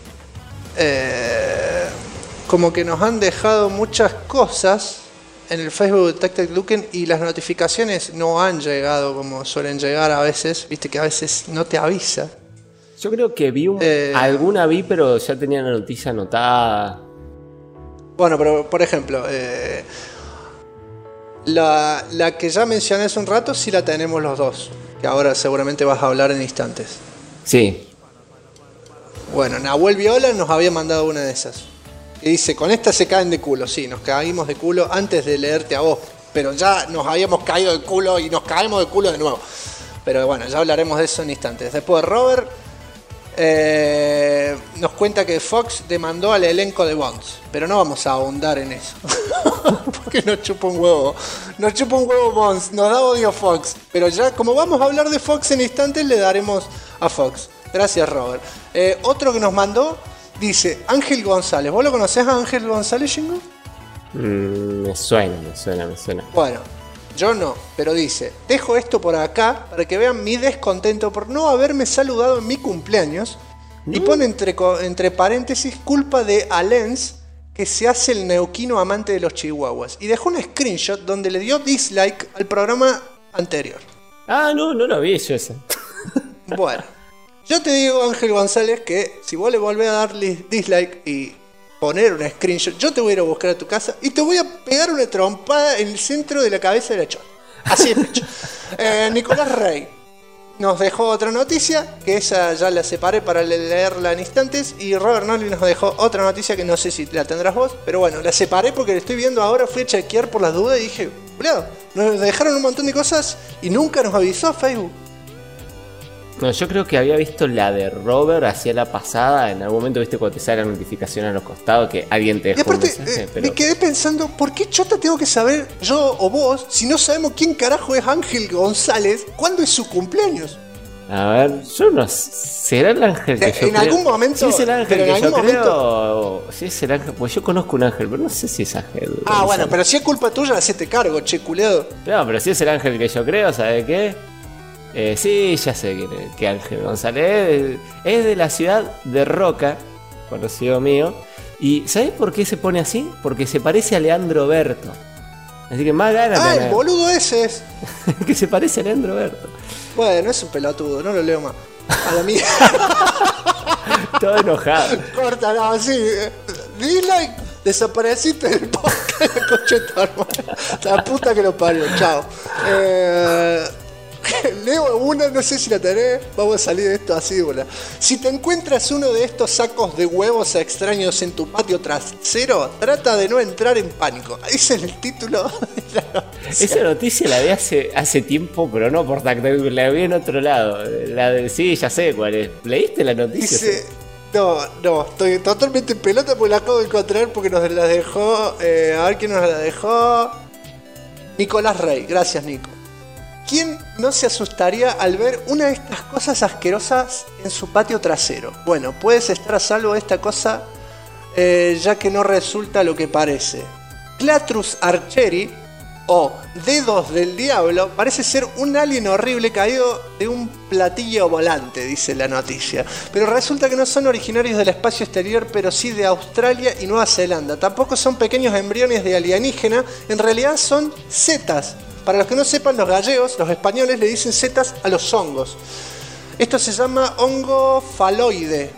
como que nos han dejado muchas cosas en el Facebook de Tactic Luken y las notificaciones no han llegado como suelen llegar a veces. Viste que a veces no te avisa. Yo creo que vi alguna pero ya tenía la noticia anotada. Bueno, pero por ejemplo, la que ya mencioné hace un rato sí la tenemos los dos, que ahora seguramente vas a hablar en instantes. Sí. Bueno, Nahuel Viola nos había mandado una de esas. Que dice, con esta se caen de culo. Sí, nos caímos de culo antes de leerte a vos, pero ya nos habíamos caído de culo y nos caemos de culo de nuevo. Pero bueno, ya hablaremos de eso en instantes. Después Robert nos cuenta que Fox demandó al elenco de Bonds, pero no vamos a ahondar en eso. Porque nos chupa un huevo. Nos chupa un huevo Bonds, nos da odio Fox. Pero ya, como vamos a hablar de Fox en instantes, le daremos a Fox. Gracias, Robert. Otro que nos mandó dice Ángel González. ¿Vos lo conocés a Ángel González, Jingo? Me suena. Bueno, yo no, pero dice, dejo esto por acá para que vean mi descontento por no haberme saludado en mi cumpleaños. Y pone entre paréntesis, culpa de Alens, que se hace el neuquino amante de los chihuahuas. Y dejó un screenshot donde le dio dislike al programa anterior. Ah, no lo vi yo ese. Bueno, yo te digo, Ángel González, que si vos le volvés a darle dislike y poner un screenshot, yo te voy a ir a buscar a tu casa y te voy a pegar una trompada en el centro de la cabeza de la chota. Así es, pecho. Nicolás Rey nos dejó otra noticia, que esa ya la separé para leerla en instantes, y Robert Nolly nos dejó otra noticia que no sé si la tendrás vos, pero bueno, la separé porque la estoy viendo ahora, fui a chequear por las dudas y dije, boludo, nos dejaron un montón de cosas y nunca nos avisó Facebook. No, yo creo que había visto la de Robert hacia la pasada. En algún momento, viste, cuando te sale la notificación a los costados que alguien te dejó y aparte, un mensaje, pero... me quedé pensando, ¿por qué chota tengo que saber yo o vos si no sabemos quién carajo es Ángel González? ¿Cuándo es su cumpleaños? A ver, yo no sé. ¿Será el ángel que yo creo? En algún momento. Sí, es el ángel que yo momento... creo. Sí, es el ángel. Pues yo conozco un ángel, pero no sé si es ángel. Ah, bueno, pero si es culpa tuya, hacete cargo, che, culeado. No, pero si es el ángel que yo creo, ¿sabes qué? Sí, ya sé que Ángel González es de la ciudad de Roca, conocido mío. ¿Y sabés por qué se pone así? Porque se parece a Leandro Berto. Así que más ganas. Ah, el boludo ese es. Que se parece a Leandro Berto. Bueno, es un pelotudo, no lo leo más. A la mía. Todo enojado. Corta, no, sí. Dislike, desapareciste del podcast, coche de tu hermana. La puta que lo parió, chao. Leo una, no sé si la tenés. Vamos a salir de esto así, bola. Si te encuentras uno de estos sacos de huevos extraños en tu patio trasero, trata de no entrar en pánico. Ese es el título de la noticia. Esa noticia la vi hace tiempo, pero no por Tactic, la vi en otro lado. La de, sí, ya sé cuál es. ¿Leíste la noticia? Dice, no, estoy totalmente en pelota porque la acabo de encontrar porque nos la dejó. A ver quién nos la dejó. Nicolás Rey, gracias, Nico. ¿Quién no se asustaría al ver una de estas cosas asquerosas en su patio trasero? Bueno, puedes estar a salvo de esta cosa, ya que no resulta lo que parece. Clatrus archeri, o dedos del diablo, parece ser un alien horrible caído de un platillo volante, dice la noticia. Pero resulta que no son originarios del espacio exterior, pero sí de Australia y Nueva Zelanda. Tampoco son pequeños embriones de alienígena, en realidad son setas. Para los que no sepan, los gallegos, los españoles, le dicen setas a los hongos. Esto se llama hongo faloide.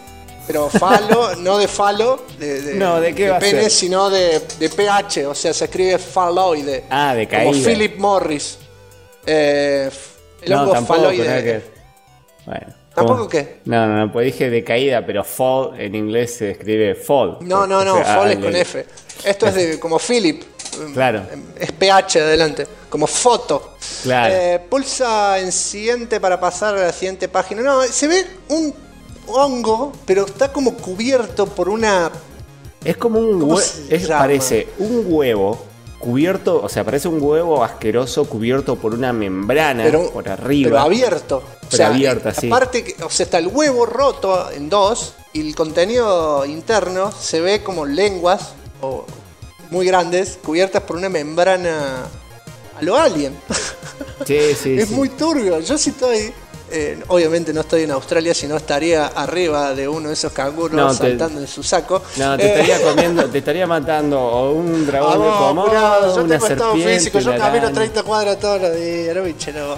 Pero falo, no de falo, No, ¿de qué va a pene, ser? sino de pH, o sea, se escribe faloide. Ah, de Como caída. Philip Morris. El hongo tampoco, nada que faloide. ver. Bueno. ¿Tampoco ¿cómo? qué? No, pues dije de caída, pero fall en inglés se escribe fall. No, O sea, fall es con F. Esto es de como Philip. Claro. Es pH adelante, como foto. Claro. Pulsa en siguiente para pasar a la siguiente página. No, se ve un hongo, pero está como cubierto por una... Es como un ¿Cómo huevo. se llama? Parece un huevo cubierto, o sea, parece un huevo asqueroso cubierto por una membrana por arriba. Pero abierto. Pero abierta, sí. Aparte, o sea, está el huevo roto en dos y el contenido interno se ve como lenguas muy grandes cubiertas por una membrana a lo alien. Sí. Es muy turbio. Yo sí estoy... obviamente no estoy en Australia, sino estaría arriba de uno de esos canguros saltando en su saco. No, te estaría comiendo, te estaría matando o un dragón de Komodo, yo una tengo estado serpiente, físico, yo una camino araña. 30 cuadras todos los días, no biche, no.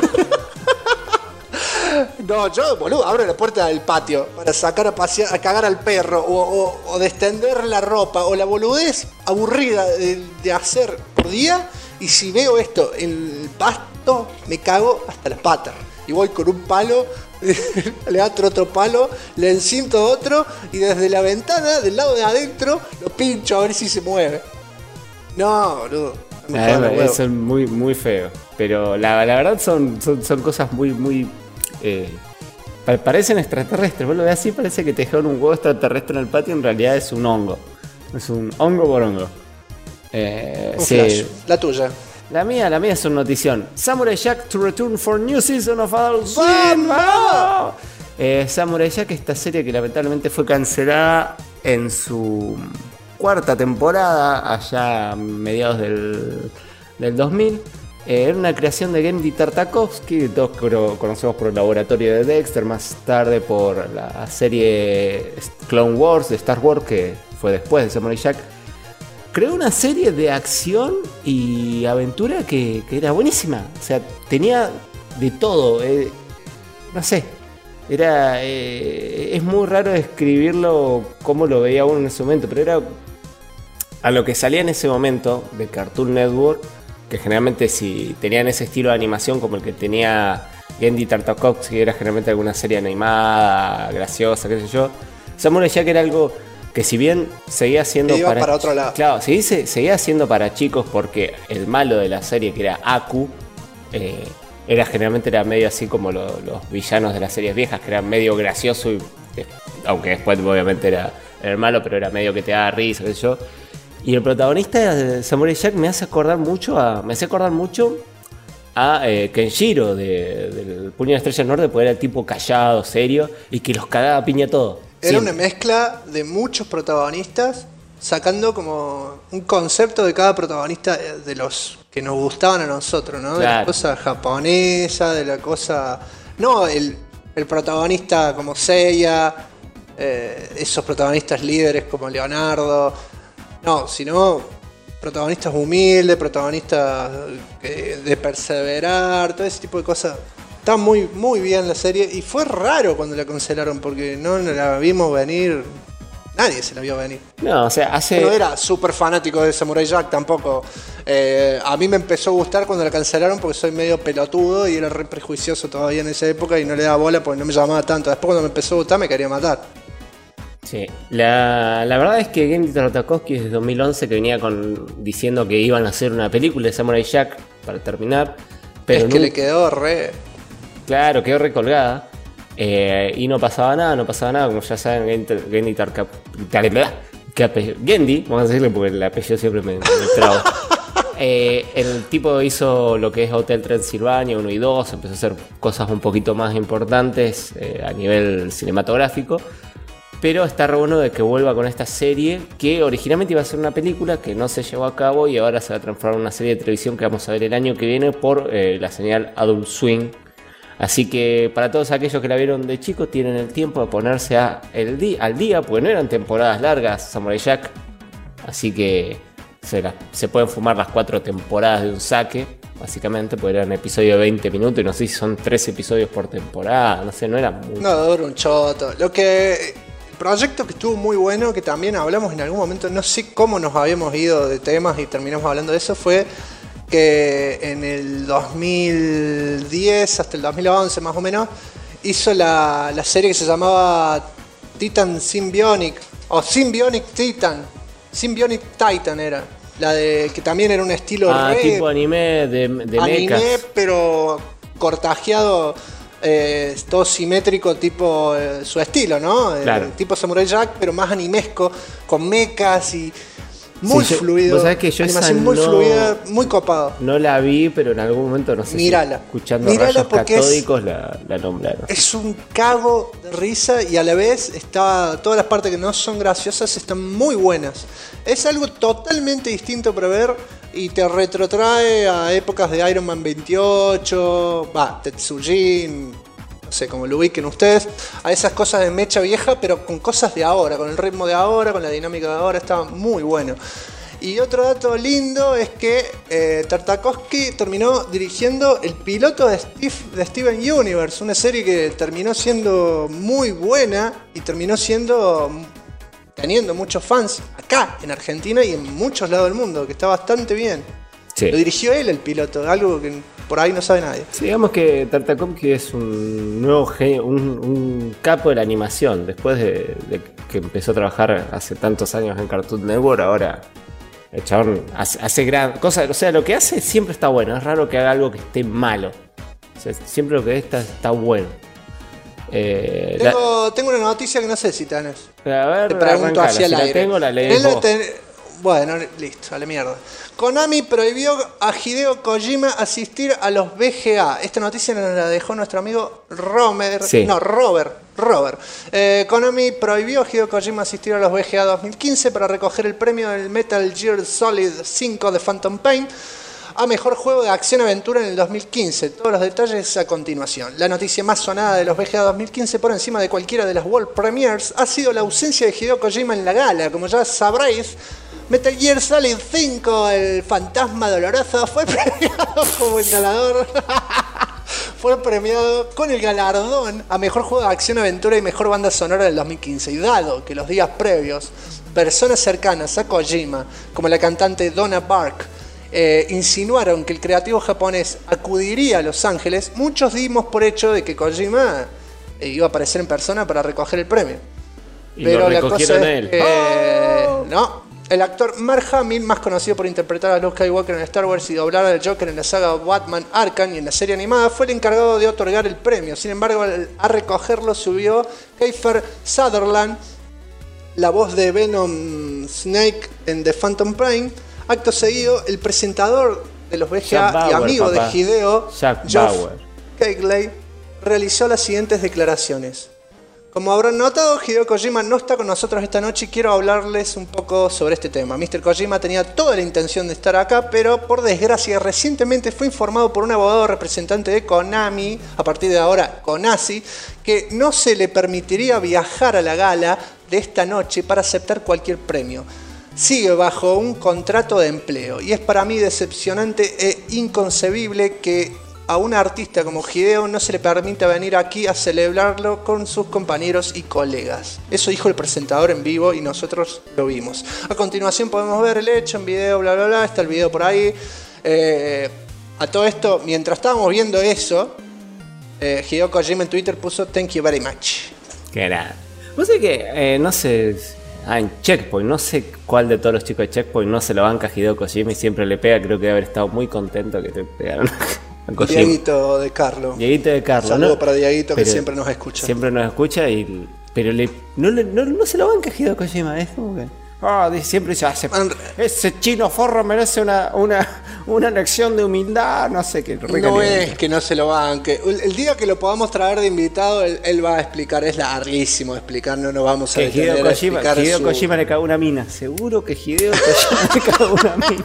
No, yo, boludo, abro la puerta del patio para sacar a pasear, a cagar al perro o destender la ropa o la boludez aburrida de hacer por día, y si veo esto en el pasto me cago hasta las patas y voy con un palo, le atro otro palo, le encinto otro y desde la ventana del lado de adentro lo pincho a ver si se mueve. No, boludo. me jodan los huevos. Eso es muy, muy feo. Pero la verdad son cosas muy parecen extraterrestres. Vos lo ves así, parece que te dejaron un huevo extraterrestre en el patio. En realidad es un hongo. Es un hongo borongo. Un Sí. flash. La tuya. La mía es una notición. Samurai Jack to return for new season of Adult Swim. ¡Vamos! Samurai Jack, esta serie que lamentablemente fue cancelada en su cuarta temporada, allá a mediados del 2000. Era una creación de Genndy Tartakovsky, que todos conocemos por el laboratorio de Dexter, más tarde por la serie Clone Wars de Star Wars, que fue después de Samurai Jack. Creó una serie de acción y aventura que era buenísima. O sea, tenía de todo. No sé. Es muy raro describirlo como lo veía uno en ese momento, pero era a lo que salía en ese momento de Cartoon Network, que generalmente si tenían ese estilo de animación como el que tenía Genndy Tartakovsky, que era generalmente alguna serie animada, graciosa, qué sé yo. Samurai Jack era algo que, si bien seguía siendo iba para otro lado. Claro, seguía siendo para chicos, porque el malo de la serie, que era Aku, generalmente era medio así como los villanos de las series viejas, que eran medio gracioso y, aunque después obviamente era el malo, pero era medio que te daba risa, qué sé yo. Y el protagonista de Samurai Jack me hace acordar mucho a Kenshiro del Puño de Estrellas Norte, porque era el tipo callado, serio, y que los cagaba a piña todo. Era Siempre. una mezcla de muchos protagonistas, sacando como un concepto de cada protagonista de los que nos gustaban a nosotros, ¿no? De la Claro. cosa japonesa, de la cosa... No, el protagonista como Seiya, esos protagonistas líderes como Leonardo, no, sino protagonistas humildes, protagonistas de perseverar, todo ese tipo de cosas. Está muy, muy bien la serie y fue raro cuando la cancelaron porque no la vimos venir. Nadie se la vio venir. No, o sea, Yo no era súper fanático de Samurai Jack tampoco. A mí me empezó a gustar cuando la cancelaron porque soy medio pelotudo y era re prejuicioso todavía en esa época y no le daba bola porque no me llamaba tanto. Después, cuando me empezó a gustar, me quería matar. Sí, la verdad es que Genndy Tartakovsky desde 2011 que venía diciendo que iban a hacer una película de Samurai Jack para terminar, pero es que le quedó re... Claro, quedó recolgada. Y no pasaba nada, como ya saben, Genndy Genndy, vamos a decirle porque el apellido siempre me trabo. El tipo hizo lo que es Hotel Transilvania 1 y 2, empezó a hacer cosas un poquito más importantes a nivel cinematográfico. Pero está re bueno de que vuelva con esta serie, que originalmente iba a ser una película que no se llevó a cabo y ahora se va a transformar en una serie de televisión que vamos a ver el año que viene por la señal Adult Swim. Así que para todos aquellos que la vieron de chicos, tienen el tiempo de ponerse al día, porque no eran temporadas largas Samurai Jack. Así que se pueden fumar las 4 temporadas de un saque, básicamente, porque eran episodios de 20 minutos y no sé si son 3 episodios por temporada, no sé, no era mucho. No, dura un choto. Lo que proyecto que estuvo muy bueno, que también hablamos en algún momento, no sé cómo nos habíamos ido de temas y terminamos hablando de eso, fue que en el 2010 hasta el 2011 más o menos, hizo la serie que se llamaba Titan Symbionic, o Symbionic Titan. Symbionic Titan era. La de que también era un estilo tipo anime de anime, mechas. pero cortajeado, todo simétrico, tipo su estilo, ¿no? Claro. Tipo Samurai Jack, pero más animesco, con mechas y muy fluido. Vos sabés que yo animación esa muy no, fluida, muy copado. No la vi, pero en algún momento, no sé Mírala. si escuchando Mírala Rayos porque Catódicos la nombraron. Es un cago de risa y a la vez todas las partes que no son graciosas están muy buenas. Es algo totalmente distinto para ver y te retrotrae a épocas de Iron Man 28, Tetsujin, no sé cómo lo ubiquen ustedes, a esas cosas de mecha vieja, pero con cosas de ahora, con el ritmo de ahora, con la dinámica de ahora, está muy bueno. Y otro dato lindo es que Tartakovsky terminó dirigiendo el piloto de Steven Universe, una serie que terminó siendo muy buena y terminó teniendo muchos fans acá en Argentina y en muchos lados del mundo, que está bastante bien. Sí. Lo dirigió él el piloto, algo que por ahí no sabe nadie. Sí, digamos que Tartakovsky es un nuevo genio, un capo de la animación. Después de que empezó a trabajar hace tantos años en Cartoon Network, ahora el chabón hace gran cosas. O sea, lo que hace siempre está bueno. Es raro que haga algo que esté malo. O sea, siempre lo que está bueno. Tengo una noticia que no sé si tenés. A ver, te pregunto hacia el aire. La tengo, la lees vos. Bueno, listo, a la mierda. Konami prohibió a Hideo Kojima asistir a los VGA. Esta noticia nos la dejó nuestro amigo Robert. Konami prohibió a Hideo Kojima asistir a los VGA 2015 para recoger el premio del Metal Gear Solid 5 de Phantom Pain a mejor juego de acción-aventura en el 2015. Todos los detalles a continuación. La noticia más sonada de los VGA 2015 por encima de cualquiera de las World Premiers ha sido la ausencia de Hideo Kojima en la gala. Como ya sabréis, Metal Gear Solid 5, el fantasma doloroso, fue premiado como el ganador. Fue premiado con el galardón a mejor juego de acción-aventura y mejor banda sonora del 2015. Y dado que los días previos, personas cercanas a Kojima, como la cantante Donna Bark, insinuaron que el creativo japonés acudiría a Los Ángeles, muchos dimos por hecho de que Kojima iba a aparecer en persona para recoger el premio. Y pero lo recogieron la cosa es él. no. El actor Mark Hamill, más conocido por interpretar a Luke Skywalker en Star Wars y doblar al Joker en la saga Batman Arkham y en la serie animada, fue el encargado de otorgar el premio. Sin embargo, a recogerlo subió Kiefer Sutherland, la voz de Venom Snake en The Phantom Pain. Acto seguido, el presentador de los VGA y amigo de Hideo, Geoff Keighley, realizó las siguientes declaraciones. Como habrán notado, Hideo Kojima no está con nosotros esta noche y quiero hablarles un poco sobre este tema. Mr. Kojima tenía toda la intención de estar acá, pero por desgracia recientemente fue informado por un abogado representante de Konami, a partir de ahora Konami, que no se le permitiría viajar a la gala de esta noche para aceptar cualquier premio. Sigue bajo un contrato de empleo y es para mí decepcionante e inconcebible que a un artista como Hideo no se le permite venir aquí a celebrarlo con sus compañeros y colegas. Eso dijo el presentador en vivo y nosotros lo vimos. A continuación podemos ver el hecho en video, bla bla bla, está el video por ahí. A todo esto, mientras estábamos viendo eso, Hideo Kojima en Twitter puso "Thank you very much". Qué era. Vos sabés que, no sé, en Checkpoint, no sé cuál de todos los chicos de Checkpoint no se lo banca Hideo Kojima y siempre le pega. Creo que debe haber estado muy contento que te pegaron. Dieguito de Carlo. Dieguito de Carlo. Saludo ¿no? para Dieguito, que pero siempre nos escucha. Siempre nos escucha, pero no se lo banca Hideo Kojima. Es como que siempre se hace. Ese chino forro merece una lección de humildad. No sé qué. No es que no se lo banque. El día que lo podamos traer de invitado, él va a explicar. Es larguísimo explicar, no nos vamos a detener a explicar. Hideo Kojima le cagó una mina. Seguro que Hideo Kojima le cagó una mina.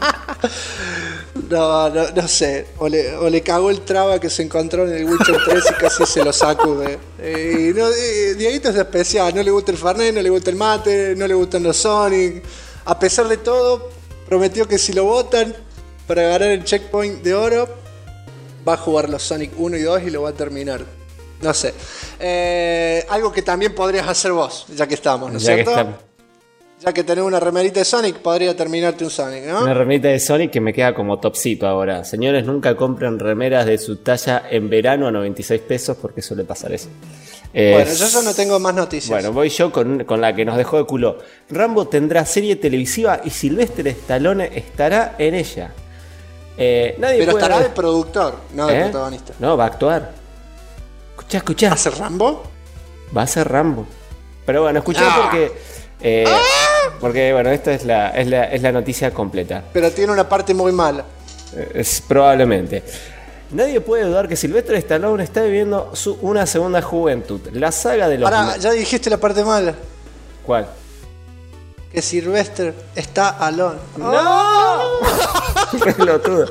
No sé, o le cagó el traba que se encontró en el Witcher 3 y casi se lo sacude. Dieguito es especial, no le gusta el Fernet, no le gusta el mate, no le gustan los Sonic. A pesar de todo, prometió que si lo votan para ganar el checkpoint de oro, va a jugar los Sonic 1 y 2 y lo va a terminar. No sé. Algo que también podrías hacer vos, ya que estamos, ¿no es Ya que cierto? está- Ya que tenés una remerita de Sonic, podría terminarte un Sonic, ¿no? Una remerita de Sonic que me queda como topcito ahora. Señores, nunca compren remeras de su talla en verano a 96 pesos porque suele pasar eso. Bueno, yo ya no tengo más noticias. Bueno, voy yo con la que nos dejó de culo. Rambo tendrá serie televisiva y Sylvester Stallone estará en ella. Nadie Pero puede... estará de productor, no de protagonista. No, va a actuar. Escuchá. ¿Hace Rambo? Va a ser Rambo. Pero bueno, escuchá porque bueno, esta es la noticia completa. Pero tiene una parte muy mala. Es probablemente. Nadie puede dudar que Sylvester Stallone está viviendo una segunda juventud. La saga de los... Ahora, ya dijiste la parte mala. ¿Cuál? Que Sylvester está alone. ¡No! Pelotudo.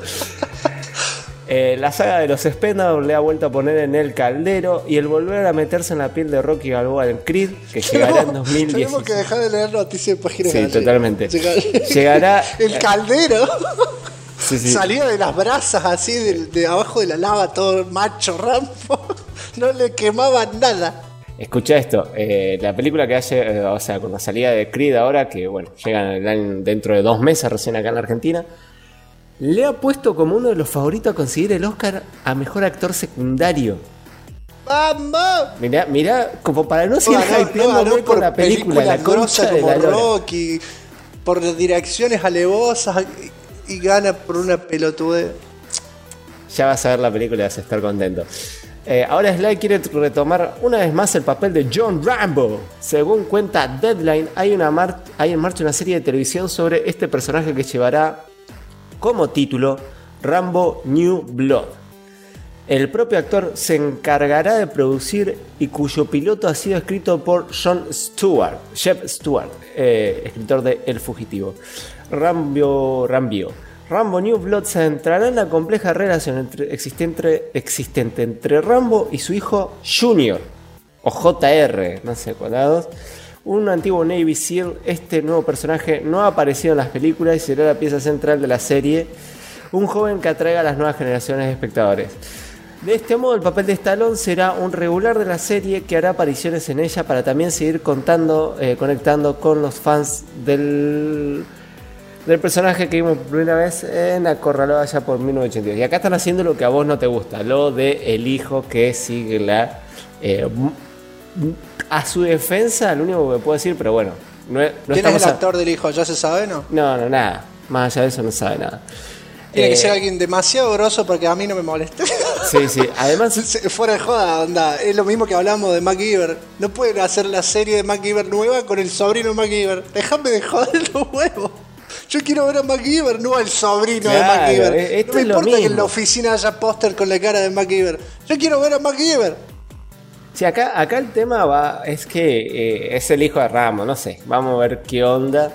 La saga de los Expendables le ha vuelto a poner en el caldero y el volver a meterse en la piel de Rocky Balboa en Creed, que llegará en 2010. Tenemos que dejar de leer noticias de páginas. Sí, totalmente. Llegará el caldero. Sí. Salía de las brasas así, de abajo de la lava, todo macho Rambo. No le quemaba nada. Escucha esto, la película que hace, o sea, con la salida de Creed ahora, que bueno, llega dentro de 2 meses recién acá en la Argentina, le ha puesto como uno de los favoritos a conseguir el Oscar a Mejor Actor Secundario. ¡Vamos! Mirá, como para no seguir hypeándome con la película, la concha de como la lora. Rocky, por direcciones alevosas y gana por una pelotudez. Ya vas a ver la película y vas a estar contento. Ahora Sly quiere retomar una vez más el papel de John Rambo. Según cuenta Deadline, hay en marcha una serie de televisión sobre este personaje que llevará como título Rambo New Blood. El propio actor se encargará de producir y cuyo piloto ha sido escrito por Jeb Stewart, escritor de El Fugitivo. Rambo New Blood se centrará en la compleja relación existente entre Rambo y su hijo Junior, o JR, no sé cuadrados, un antiguo Navy SEAL. Este nuevo personaje no ha aparecido en las películas y será la pieza central de la serie, un joven que atraiga a las nuevas generaciones de espectadores. De este modo, el papel de Stallone será un regular de la serie que hará apariciones en ella para también seguir conectando con los fans del personaje que vimos por primera vez en Acorralado allá por 1982. Y acá están haciendo lo que a vos no te gusta, lo de el hijo que sigue la... a su defensa, lo único que puedo decir, pero bueno. ¿Quién es el actor del hijo? ¿Ya se sabe, no? No, nada. Más allá de eso no sabe nada. Tiene que ser alguien demasiado grosso para que a mí no me moleste. Sí. Además... Fuera de joda, anda. Es lo mismo que hablamos de MacGyver. No pueden hacer la serie de MacGyver nueva con el sobrino de MacGyver. Déjame de joder los huevos. Yo quiero ver a MacGyver, no al sobrino de MacGyver. No me importa que en la oficina haya póster con la cara de MacGyver. Yo quiero ver a MacGyver. Sí, acá el tema es que es el hijo de Rambo, no sé. Vamos a ver qué onda.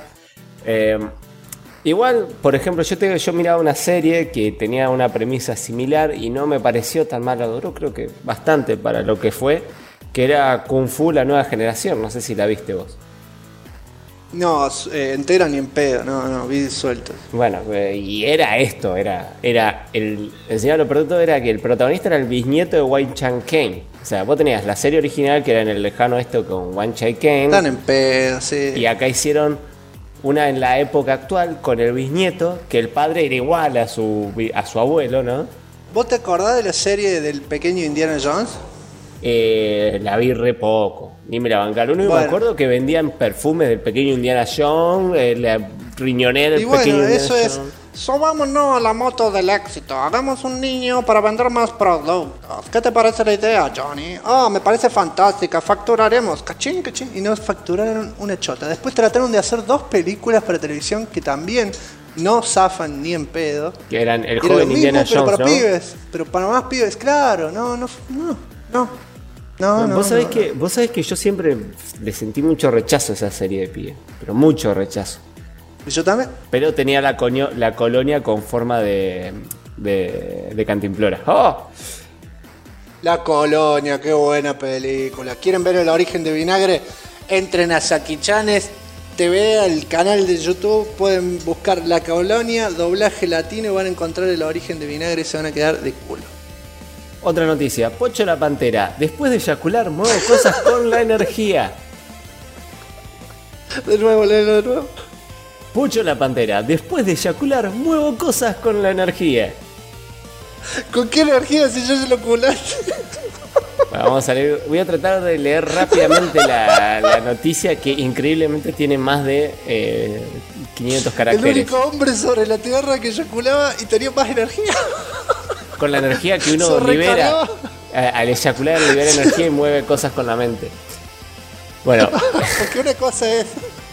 Igual, por ejemplo, yo miraba una serie que tenía una premisa similar y no me pareció tan mala. Duró creo que bastante para lo que fue, que era Kung Fu La Nueva Generación. No sé si la viste vos. No, entera ni en pedo, no, vi sueltos. Bueno, y era esto, el señor producto era que el protagonista era el bisnieto de Wang Chai Kane. O sea, vos tenías la serie original que era en el lejano esto con Wang Chai Kane. Están en pedo, sí. Y acá hicieron una en la época actual con el bisnieto, que el padre era igual a su abuelo, ¿no? ¿Vos te acordás de la serie del pequeño Indiana Jones? La vi re poco, ni me la bancaron. Lo único que me acuerdo que vendían perfumes del pequeño Indiana Jones, la riñonera del pequeño Indiana Jones. Y bueno, eso es, subámonos a la moto del éxito, hagamos un niño para vender más productos. ¿Qué te parece la idea, Johnny? Me parece fantástica, facturaremos, cachín. Y nos facturaron una chota. Después trataron de hacer 2 películas para televisión que también no zafan ni en pedo. Que eran el joven Indiana Jones, pero para ¿no? pibes, pero para más pibes, claro, no. Vos sabés que yo siempre le sentí mucho rechazo a esa serie de pibes, pero mucho rechazo. ¿Yo también? Pero tenía la colonia con forma de Cantimplora. ¡Oh! La Colonia, qué buena película. ¿Quieren ver el origen de Vinagre? Entren a Sakichanes TV, el canal de YouTube, pueden buscar La Colonia, doblaje latino y van a encontrar el origen de Vinagre y se van a quedar de culo. Otra noticia. Pocho la Pantera. Después de eyacular, muevo cosas con la energía. De nuevo, léelo de nuevo. Pocho la Pantera. Después de eyacular, muevo cosas con la energía. ¿Con qué energía si yo se lo culaste? Bueno, vamos a leer. Voy a tratar de leer rápidamente la noticia que increíblemente tiene más de 500 caracteres. El único hombre sobre la Tierra que eyaculaba y tenía más energía. Con la energía que uno Se libera, recargó. al eyacular libera energía y mueve cosas con la mente. Bueno, Porque una cosa es...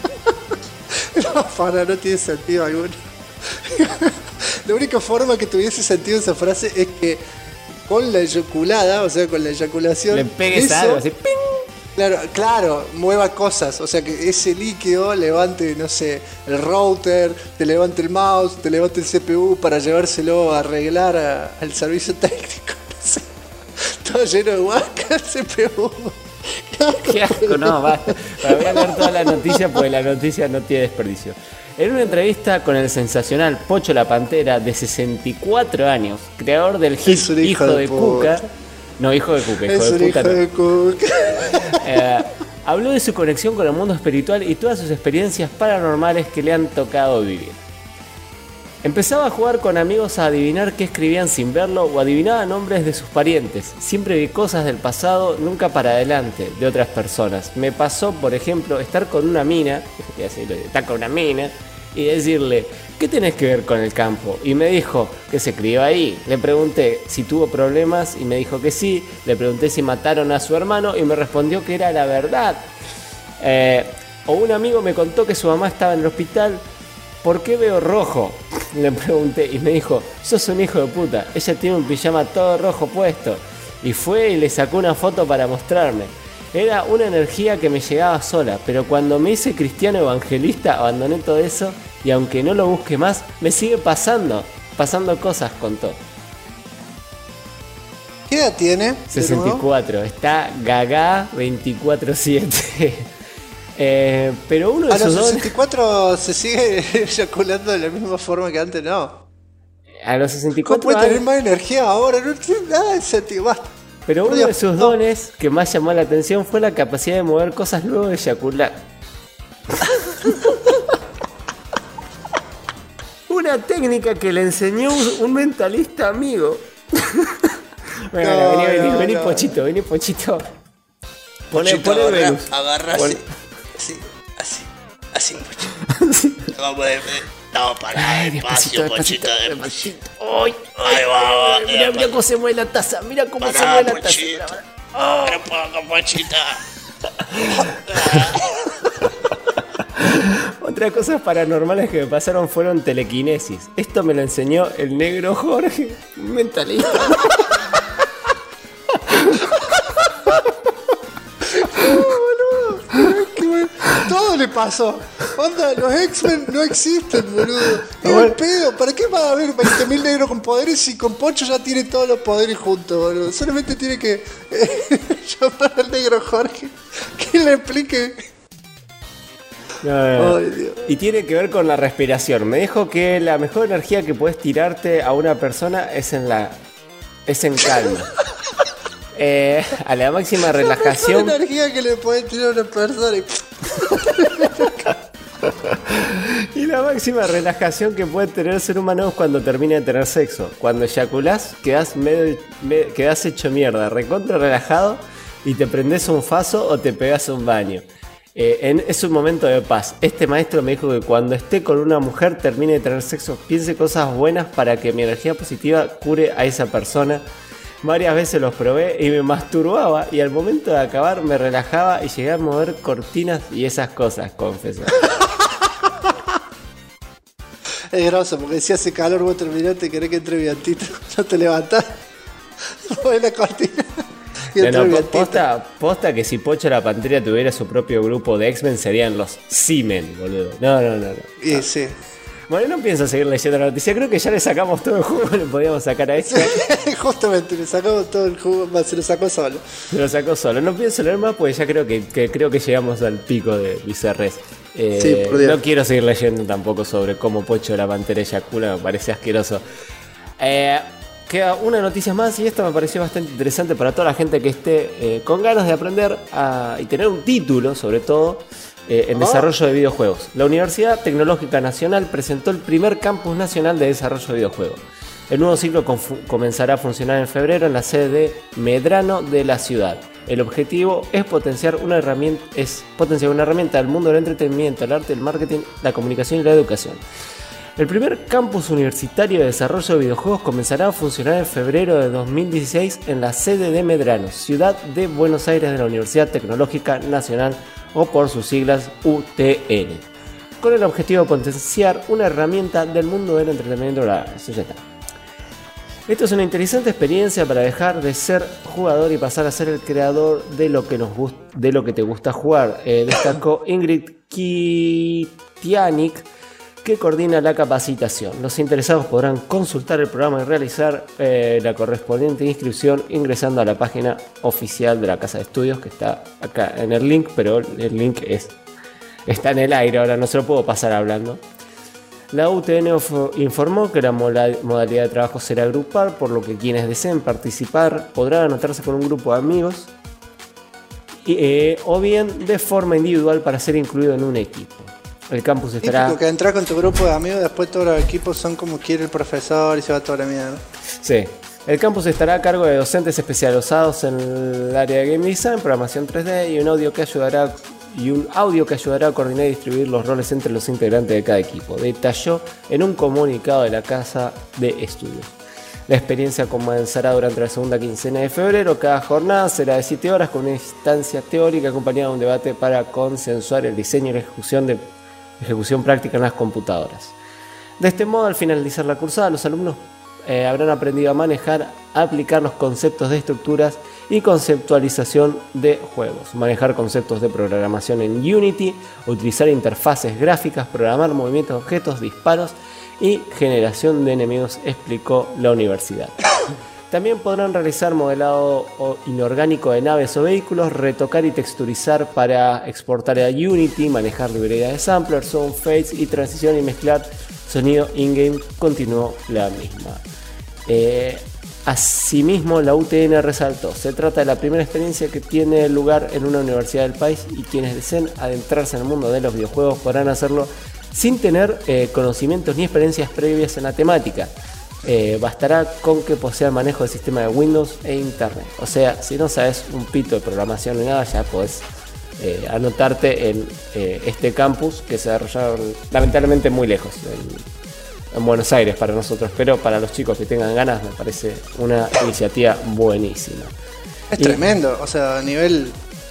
no tiene sentido alguno. La única forma que tuviese sentido esa frase es que con la eyaculada, o sea, con la eyaculación, le pegues eso, algo así. ¡Ping! Claro, mueva cosas, o sea que ese líquido levante, no sé, el router, te levante el mouse, te levante el CPU para llevárselo a arreglar al servicio técnico, no sé. Todo lleno de guasca el CPU. Qué asco, no, basta. Pero voy a leer toda la noticia porque la noticia no tiene desperdicio. En una entrevista con el sensacional Pocho la Pantera, de 64 años, creador del hit Es un Hijo de Cuca. No, Hijo de Cuca, Es un hijo de Cuca. Habló de su conexión con el mundo espiritual y todas sus experiencias paranormales que le han tocado vivir. Empezaba a jugar con amigos a adivinar qué escribían sin verlo o adivinaba nombres de sus parientes. Siempre vi cosas del pasado, nunca para adelante, de otras personas. Me pasó, por ejemplo, estar con una mina y decirle, ¿qué tenés que ver con el campo? Y me dijo que se crió ahí. Le pregunté si tuvo problemas y me dijo que sí. Le pregunté si mataron a su hermano y me respondió que era la verdad. O un amigo me contó que su mamá estaba en el hospital. ¿Por qué veo rojo? Le pregunté y me dijo, sos un hijo de puta. Ella tiene un pijama todo rojo puesto. Y fue y le sacó una foto para mostrarme. Era una energía que me llegaba sola, pero cuando me hice cristiano evangelista abandoné todo eso y aunque no lo busque más, me sigue pasando cosas, contó. ¿Qué edad tiene? 64, está gaga 24/7. Pero uno de A los sus dones... 64 se sigue eyaculando de la misma forma que antes, no. A los ¿Cómo 64 puede años... tener más energía ahora? No tiene nada de sentido, basta. Pero Por uno de Dios, sus no. dones que más llamó la atención fue la capacidad de mover cosas luego de eyacular. Una técnica que le enseñó un mentalista amigo. Bueno, vení, Pochito, vení, Pochito. Pone Venus. Agarra Pon- así, Pochito. No, pará, Despacito. Pochito. Ay, Ahí va, mira cómo se mueve la taza, mira cómo se mueve la taza. Mira. Pero poco, Pochita. Otras cosas paranormales que me pasaron fueron telequinesis. Esto me lo enseñó el negro Jorge, un mentalista. Todo le pasó. Onda, los X-Men no existen, boludo. Es Bueno. el pedo. ¿Para qué va a haber 20.000 negros con poderes si con Pocho ya tiene todos los poderes juntos, boludo? Solamente tiene que llamar al negro Jorge que le explique. No. Ay, Dios. Y tiene que ver con la respiración. Me dijo que la mejor energía que puedes tirarte a una persona es en calma. A la máxima La relajación. mejor energía que le puede tirar a una persona. Y la máxima relajación que puede tener el ser humano es cuando termina de tener sexo. Cuando eyaculás, quedás hecho mierda, recontra relajado y te prendés un faso o te pegás un baño. Es un momento de paz. Este maestro me dijo que cuando esté con una mujer, termine de tener sexo, piense cosas buenas para que mi energía positiva cure a esa persona. Varias veces los probé y me masturbaba y al momento de acabar me relajaba y llegué a mover cortinas y esas cosas, confesó. Es groso, porque si hace calor vos terminaste, querés que entre vientito. No te levantás, mueves la cortina y entra el vientito. Posta que si Pocho la Pantera tuviera su propio grupo de X-Men serían los Seamen, boludo. No. Y sí. Bueno, no pienso seguir leyendo la noticia. Creo que ya le sacamos todo el jugo que le podíamos sacar a esto. Justamente, le sacamos todo el jugo, más se lo sacó solo. Se lo sacó solo. No pienso leer más porque ya creo que llegamos al pico de Bizarres. Sí, por Dios. No quiero seguir leyendo tampoco sobre cómo Pocho la Pantera eyacula, me parece asqueroso. queda una noticia más y esta me pareció bastante interesante para toda la gente que esté con ganas de aprender y tener un título, sobre todo, en desarrollo de videojuegos. La Universidad Tecnológica Nacional presentó el primer campus nacional de desarrollo de videojuegos. El nuevo ciclo comenzará a funcionar en febrero en la sede de Medrano de la ciudad. El objetivo es potenciar una herramienta del mundo del entretenimiento, el arte, el marketing, la comunicación y la educación. El primer campus universitario de desarrollo de videojuegos comenzará a funcionar en febrero de 2016 en la sede de Medrano, ciudad de Buenos Aires, de la Universidad Tecnológica Nacional, o por sus siglas UTN, con el objetivo de potenciar una herramienta del mundo del entretenimiento. Eso ya está. Esto es una interesante experiencia para dejar de ser jugador y pasar a ser el creador de lo que te gusta jugar, destacó Ingrid Kitianik, que coordina la capacitación. Los interesados podrán consultar el programa y realizar la correspondiente inscripción ingresando a la página oficial de la Casa de Estudios, que está acá en el link, pero el link está en el aire, ahora no se lo puedo pasar hablando. La UTN informó que la modalidad de trabajo será grupal, por lo que quienes deseen participar podrán anotarse con un grupo de amigos o bien de forma individual para ser incluido en un equipo. El campus estará... Típico que entras con tu grupo de amigos, después todos los equipos son como quiere el profesor y se va toda la mierda. Sí. El campus estará a cargo de docentes especializados en el área de game design, programación 3D y un audio que ayudará a coordinar y distribuir los roles entre los integrantes de cada equipo, detalló en un comunicado de la Casa de Estudios. La experiencia comenzará durante la segunda quincena de febrero. Cada jornada será de 7 horas con una instancia teórica acompañada de un debate para consensuar el diseño y la ejecución práctica en las computadoras. De este modo, al finalizar la cursada, los alumnos habrán aprendido a manejar, a aplicar los conceptos de estructuras y conceptualización de juegos, manejar conceptos de programación en Unity, utilizar interfaces gráficas, programar movimientos de objetos, disparos y generación de enemigos, explicó la universidad. También podrán realizar modelado inorgánico de naves o vehículos, retocar y texturizar para exportar a Unity, manejar librerías de sampler, sound, fades y transición y mezclar sonido in-game, continuó la misma. Asimismo, la UTN resaltó: se trata de la primera experiencia que tiene lugar en una universidad del país y quienes deseen adentrarse en el mundo de los videojuegos podrán hacerlo sin tener conocimientos ni experiencias previas en la temática. Bastará con que posea manejo del sistema de Windows e Internet. O sea, si no sabes un pito de programación ni nada, ya podés anotarte en este campus que se desarrolla lamentablemente muy lejos, en Buenos Aires para nosotros, pero para los chicos que tengan ganas me parece una iniciativa buenísima. Es tremendo, o sea, a nivel,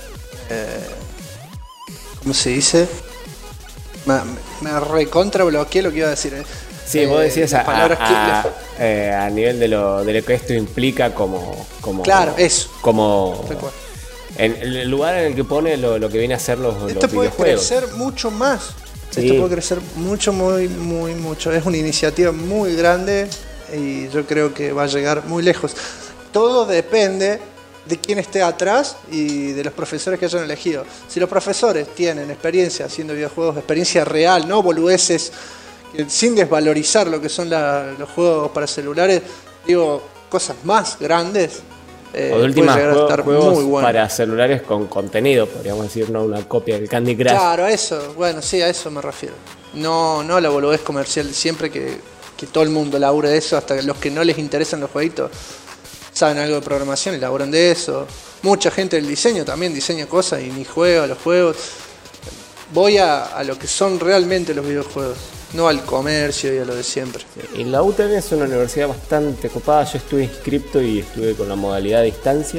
¿cómo se dice? Me recontra bloqueé lo que iba a decir. Sí, vos decías a nivel de lo que esto implica como claro, eso. Como en el lugar en el que pone lo que viene a ser los esto puede videojuegos. Crecer mucho más. Sí. Esto puede crecer mucho, mucho. Es una iniciativa muy grande y yo creo que va a llegar muy lejos. Todo depende de quién esté atrás y de los profesores que hayan elegido. Si los profesores tienen experiencia haciendo videojuegos, experiencia real, no boludeces, sin desvalorizar lo que son los juegos para celulares, digo, cosas más grandes, o de última, juegos muy bueno. Para celulares con contenido, podríamos decir, no una copia del Candy Crush. Claro, eso, bueno, sí, a eso me refiero. No a la boludez comercial, siempre que todo el mundo labure de eso, hasta los que no les interesan los jueguitos saben algo de programación y laburan de eso. Mucha gente del diseño también diseña cosas y ni juega a los juegos. Voy a lo que son realmente los videojuegos, no al comercio y a lo de siempre. Sí, y la UTN es una universidad bastante copada. Yo estuve inscripto y estuve con la modalidad de distancia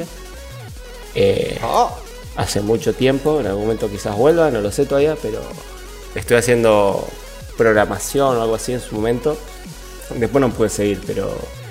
hace mucho tiempo. En algún momento quizás vuelva, no lo sé todavía, pero estoy haciendo programación o algo así en su momento. Después no pude seguir, pero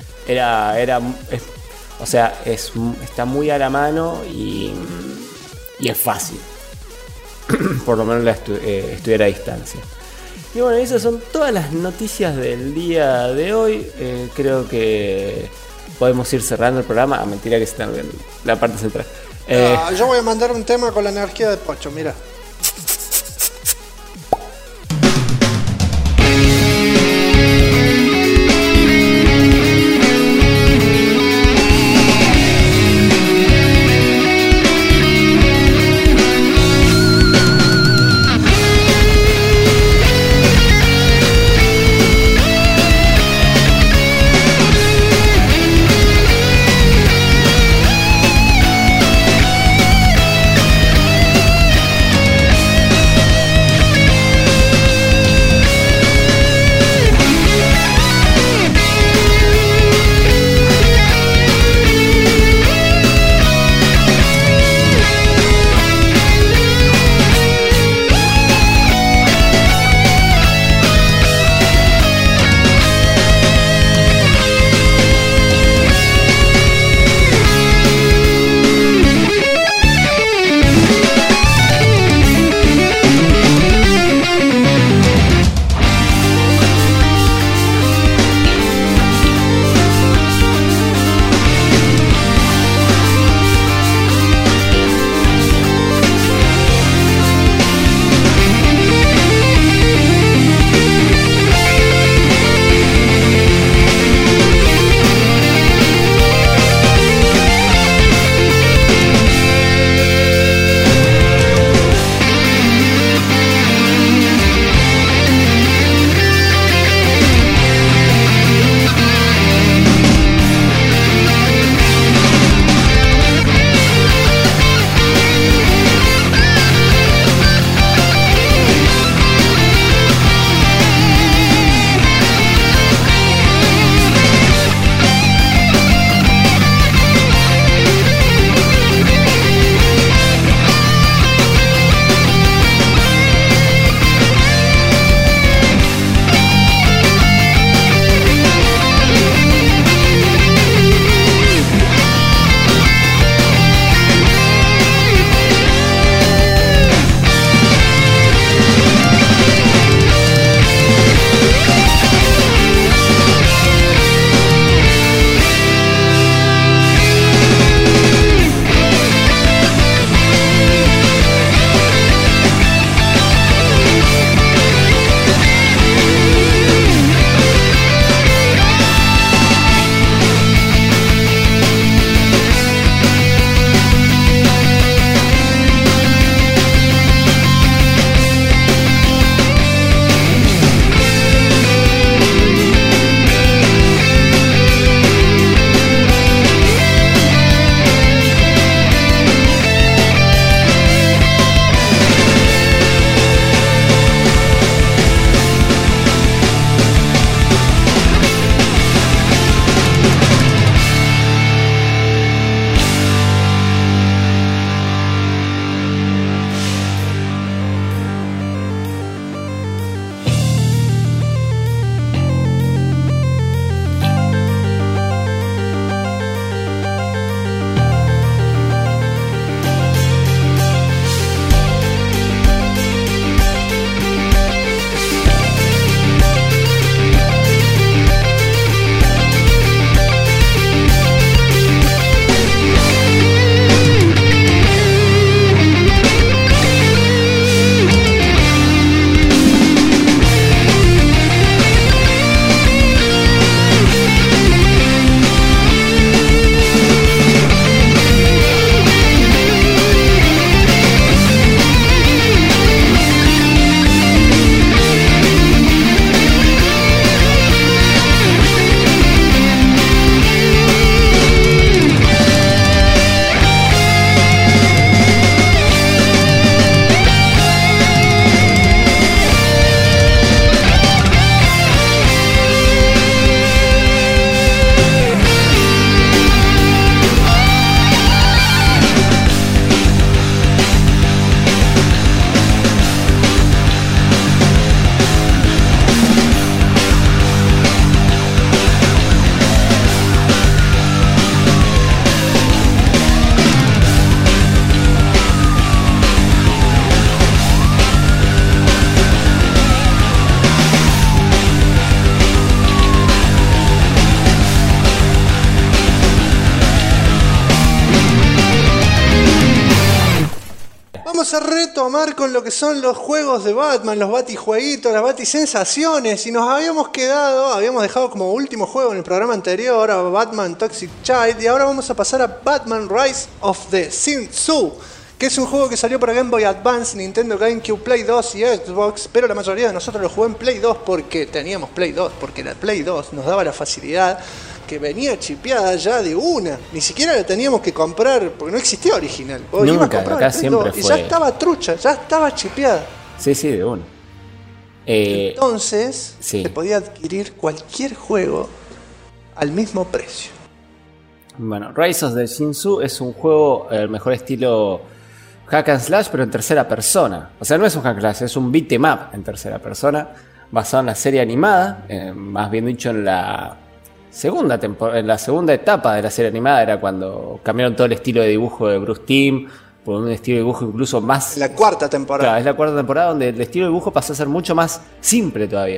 está muy a la mano y es fácil. Por lo menos estudiar a distancia. Y bueno, esas son todas las noticias del día de hoy. Creo que podemos ir cerrando el programa. Mentira que está en la parte central. Yo voy a mandar un tema con la energía de Pocho, mira. Vamos a retomar con lo que son los juegos de Batman, los batijueguitos, las batisensaciones. Y nos habíamos dejado como último juego en el programa anterior a Batman Toxic Child. Y ahora vamos a pasar a Batman Rise of the Sin Tzu, que es un juego que salió para Game Boy Advance, Nintendo GameCube, Play 2 y Xbox. Pero la mayoría de nosotros lo jugó en Play 2 porque teníamos Play 2, porque la Play 2 nos daba la facilidad que venía chipeada ya de una. Ni siquiera la teníamos que comprar, porque no existía original. Nunca, acá siempre fue. Y ya estaba trucha, ya estaba chipeada. Sí, de una. Entonces, sí, se podía adquirir cualquier juego al mismo precio. Bueno, Rise of the Sin Tzu es un juego, el mejor estilo hack and slash, pero en tercera persona. O sea, no es un hack and slash, es un beat 'em up en tercera persona, basado en la serie animada, más bien dicho en la segunda etapa de la serie animada. Era cuando cambiaron todo el estilo de dibujo de Bruce Timm por un estilo de dibujo incluso más... La cuarta temporada. Claro, es la cuarta temporada donde el estilo de dibujo pasó a ser mucho más simple todavía.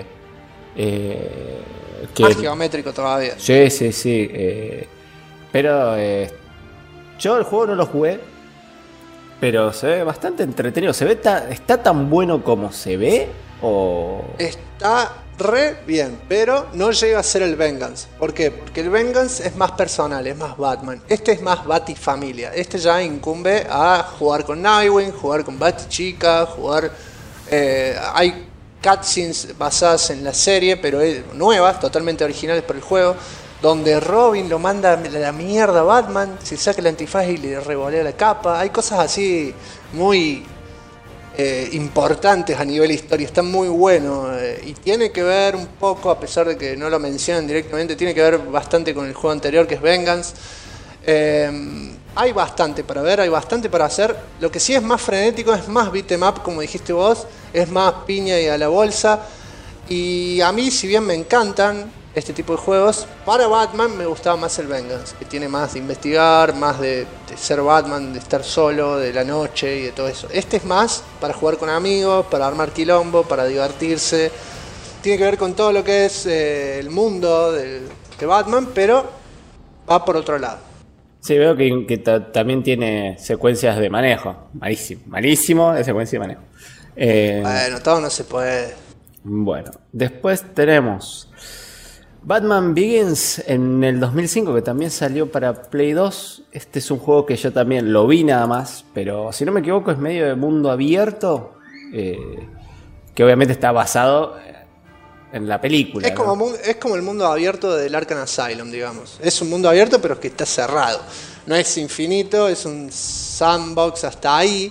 Más geométrico todavía. Sí. Pero yo el juego no lo jugué, pero se ve bastante entretenido. ¿Está tan bueno como se ve? ¿O...? Está re bien, pero no llega a ser el Vengeance. ¿Por qué? Porque el Vengeance es más personal, es más Batman. Este es más Batifamilia. Este ya incumbe a jugar con Nightwing, jugar con Batichica, jugar... hay cutscenes basadas en la serie, pero nuevas, totalmente originales para el juego, donde Robin lo manda a la mierda a Batman, se saca el antifaz y le revolea la capa. Hay cosas así muy... importantes a nivel historia, está muy bueno, y tiene que ver un poco, a pesar de que no lo mencionan directamente, tiene que ver bastante con el juego anterior que es Vengeance. Hay bastante para ver, hay bastante para hacer. Lo que sí es más frenético, es más beat 'em up, como dijiste vos, es más piña y a la bolsa. Y a mí, si bien me encantan este tipo de juegos, para Batman me gustaba más el Vengeance, que tiene más de investigar, más de ser Batman, de estar solo, de la noche y de todo eso. Este es más para jugar con amigos, para armar quilombo, para divertirse. Tiene que ver con todo lo que es el mundo de Batman, pero va por otro lado. Sí, veo que también tiene secuencias de manejo. Malísimo de secuencia de manejo. Bueno, todo no se puede. Bueno, después tenemos Batman Begins en el 2005, que también salió para Play 2. Este es un juego que yo también lo vi nada más, pero si no me equivoco es medio de mundo abierto, que obviamente está basado en la película. Es como el mundo abierto del Arkham Asylum, digamos. Es un mundo abierto, pero que está cerrado. No es infinito, es un sandbox hasta ahí.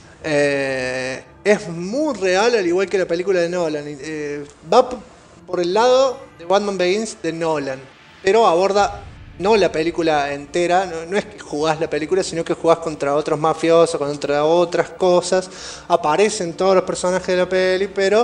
Es muy real, al igual que la película de Nolan. Va por el lado de Batman Begins de Nolan, pero aborda no la película entera, no es que jugás la película, sino que jugás contra otros mafiosos, contra otras cosas. Aparecen todos los personajes de la peli, pero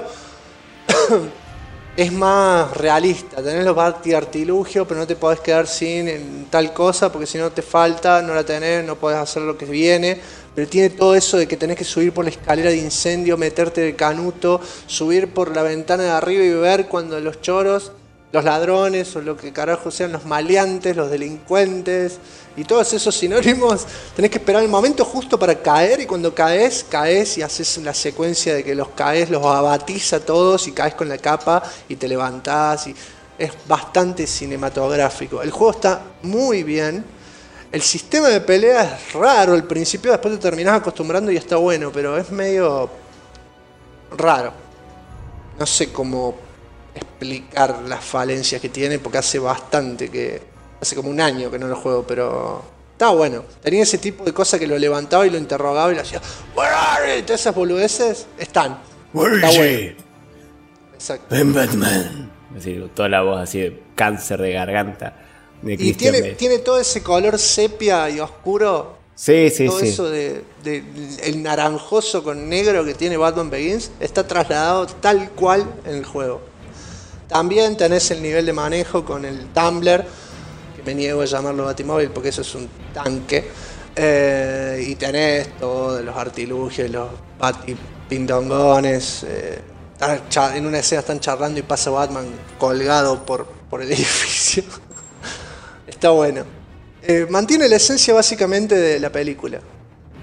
es más realista. Tenés los artilugios, pero no te podés quedar sin tal cosa, porque si no te falta, no la tenés, no podés hacer lo que viene. Pero tiene todo eso de que tenés que subir por la escalera de incendio, meterte de canuto, subir por la ventana de arriba y ver cuando los choros, los ladrones o lo que carajo sean, los maleantes, los delincuentes y todos esos sinónimos, tenés que esperar el momento justo para caer, y cuando caes y haces la secuencia de que los abatís a todos y caes con la capa y te levantás. Y es bastante cinematográfico. El juego está muy bien. El sistema de pelea es raro al principio, después te terminás acostumbrando y está bueno, pero es medio raro. No sé cómo explicar las falencias que tiene, porque hace como un año que no lo juego, pero está bueno. Tenía ese tipo de cosas que lo levantaba y lo interrogaba y le hacía "Where are you?". Todas esas boludeces están. Where está is bueno. she? Exacto. I'm Batman. Así, toda la voz así de cáncer de garganta. Y tiene todo ese color sepia y oscuro. Sí. Todo eso de el naranjoso con negro que tiene Batman Begins está trasladado tal cual en el juego. También tenés el nivel de manejo con el Tumbler, que me niego a llamarlo Batimóvil porque eso es un tanque. Y tenés todos los artilugios, los batipindongones. En una escena están charlando y pasa Batman colgado por el edificio. Está bueno. Mantiene la esencia básicamente de la película.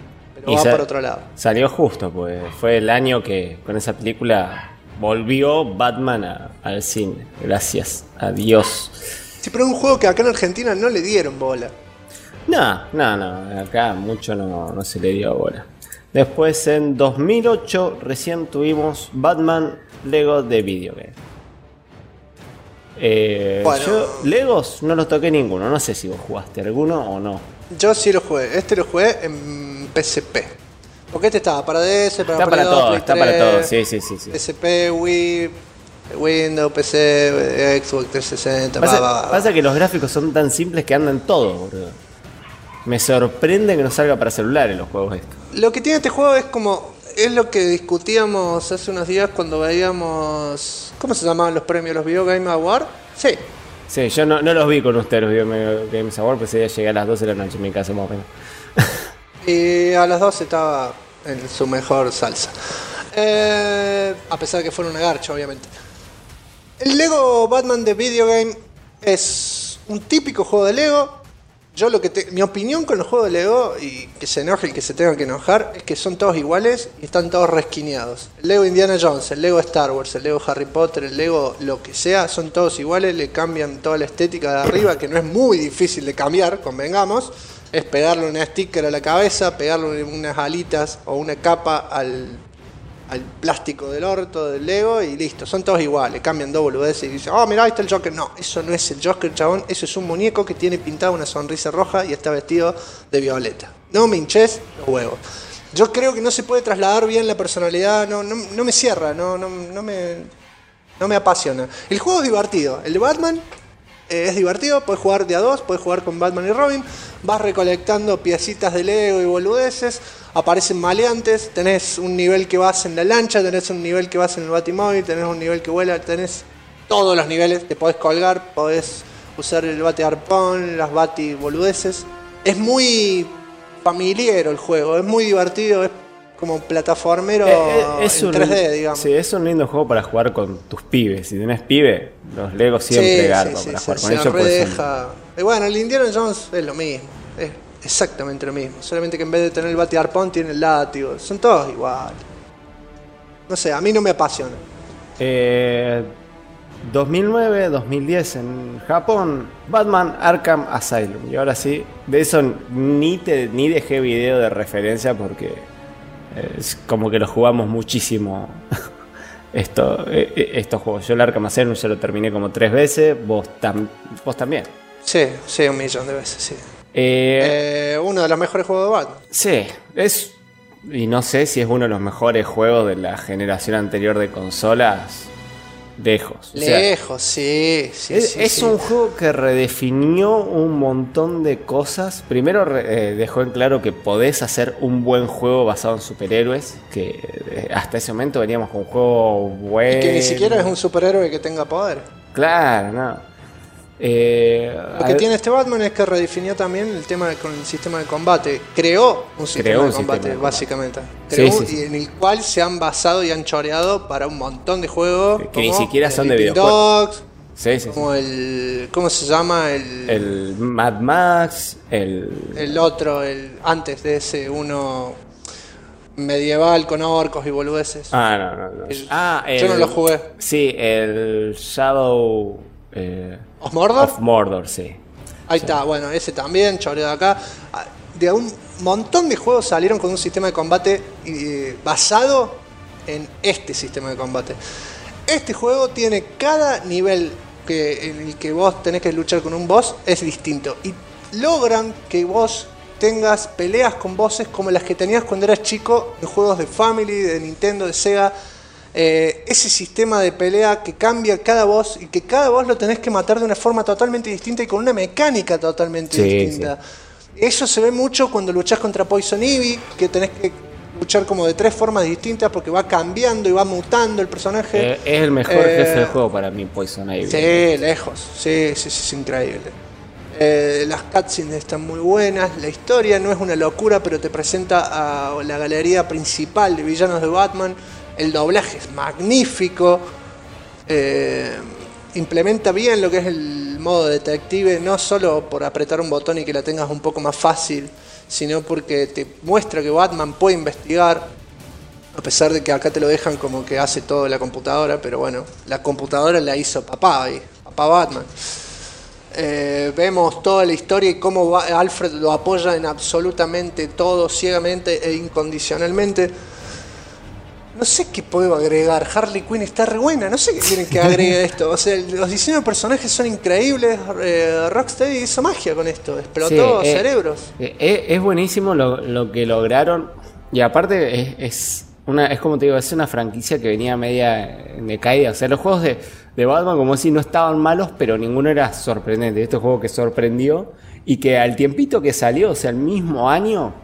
pero va por otro lado. Salió justo, pues fue el año que con esa película volvió Batman al cine. Gracias a Dios. Sí, pero es un juego que acá en Argentina no le dieron bola. No, acá mucho no se le dio bola. Después en 2008 recién tuvimos Batman Lego de Video Game. Bueno. Yo Legos no los toqué ninguno, no sé si vos jugaste alguno o no. Yo sí lo jugué, lo jugué en PSP. Porque este estaba para DS, para Está Play para 2, todo, Play está 3, para todo, sí. PSP, Wii, Windows, PC, Xbox 360, Pasa que los gráficos son tan simples que andan todo, boludo. Me sorprende que no salga para celulares los juegos estos. Lo que tiene este juego es lo que discutíamos hace unos días cuando veíamos, ¿cómo se llamaban los premios? ¿Los Video Game Awards? Sí. Sí, yo no los vi con ustedes los Video Games Awards, pues ese día llegué a las 12 de la noche en mi casa más o menos. Y a las 12 estaba en su mejor salsa. A pesar de que fuera una garcha, obviamente. El Lego Batman de Video Game es un típico juego de Lego. Mi opinión con los juegos de Lego, y que se enoje el que se tenga que enojar, es que son todos iguales y están todos resquineados. El Lego Indiana Jones, el Lego Star Wars, el Lego Harry Potter, el Lego lo que sea, son todos iguales, le cambian toda la estética de arriba, que no es muy difícil de cambiar, convengamos. Es pegarle un sticker a la cabeza, pegarle unas alitas o una capa al plástico del orto del Lego y listo, son todos iguales, cambian dos boludeces y dicen, oh mirá, ahí está el Joker. No, eso no es el Joker, chabón, eso es un muñeco que tiene pintada una sonrisa roja y está vestido de violeta. No me hinches los huevos. Yo creo que no se puede trasladar bien la personalidad, no me cierra, no me apasiona. El juego es divertido, el de Batman es divertido, puedes jugar de a dos, puedes jugar con Batman y Robin, vas recolectando piecitas de Lego y boludeces, aparecen maleantes, tenés un nivel que vas en la lancha, tenés un nivel que vas en el batimóvil, tenés un nivel que vuela, tenés todos los niveles, te podés colgar, podés usar el bate arpón, las bati boludeces. Es muy familiar el juego, es muy divertido, es como plataformero en 3D, digamos. Sí, es un lindo juego para jugar con tus pibes. Si tenés pibe, los Legos siempre garpan para jugar con ellos. Redeja. Bueno, el Indiana Jones es lo mismo, es exactamente lo mismo. Solamente que en vez de tener el bate arpón tiene el látigo. Son todos iguales. No sé, a mí no me apasiona. 2009, 2010 en Japón, Batman Arkham Asylum. Y ahora sí, de eso ni dejé video de referencia porque es como que lo jugamos muchísimo estos juegos. Yo el Arkham Asylum ya lo terminé como 3 veces, vos también. Sí, 1.000.000 de veces, sí. Uno de los mejores juegos de Batman. Sí, y no sé si es uno de los mejores juegos de la generación anterior de consolas. Lejos, sí. Es un juego que redefinió un montón de cosas. Primero dejó en claro que podés hacer un buen juego basado en superhéroes, que hasta ese momento veníamos con un juego bueno. Y que ni siquiera es un superhéroe que tenga poder. Claro, no. Lo que tiene este Batman es que redefinió también el tema con el sistema de combate. Creó un sistema de combate, básicamente. Y en el cual se han basado y han choreado para un montón de juegos. Que ni siquiera son de videojuegos. Como el. ¿Cómo se llama? El Mad Max. El otro, antes de ese, uno medieval con orcos y boludeces. No. Yo no lo jugué. Sí, el Shadow. ¿Of Mordor? Of Mordor, sí. Ahí está, bueno, ese también, choreo de acá. De un montón de juegos salieron con un sistema de combate basado en este sistema de combate. Este juego tiene cada nivel en el que vos tenés que luchar con un boss es distinto. Y logran que vos tengas peleas con bosses como las que tenías cuando eras chico en juegos de Family, de Nintendo, de Sega. Ese sistema de pelea que cambia cada boss y que cada boss lo tenés que matar de una forma totalmente distinta y con una mecánica totalmente distinta. Eso se ve mucho cuando luchás contra Poison Ivy, que tenés que luchar como de 3 formas distintas porque va cambiando y va mutando el personaje. Es el mejor jefe del juego para mí, Poison Ivy. Sí, lejos. Sí, es increíble. Las cutscenes están muy buenas, la historia no es una locura, pero te presenta a la galería principal de villanos de Batman. El doblaje es magnífico, implementa bien lo que es el modo detective, no solo por apretar un botón y que la tengas un poco más fácil, sino porque te muestra que Batman puede investigar, a pesar de que acá te lo dejan como que hace todo la computadora, pero bueno, la computadora la hizo papá Batman. Vemos toda la historia y cómo Alfred lo apoya en absolutamente todo, ciegamente e incondicionalmente. No sé qué puedo agregar. Harley Quinn está re buena. No sé qué quieren que agregue esto. O sea, los diseños de personajes son increíbles. Rocksteady hizo magia con esto. Explotó cerebros. Es buenísimo lo que lograron. Y aparte es como te digo, es una franquicia que venía media en decaída. O sea, los juegos de Batman, como si no estaban malos, pero ninguno era sorprendente. Este juego que sorprendió y que al tiempito que salió, o sea, el mismo año...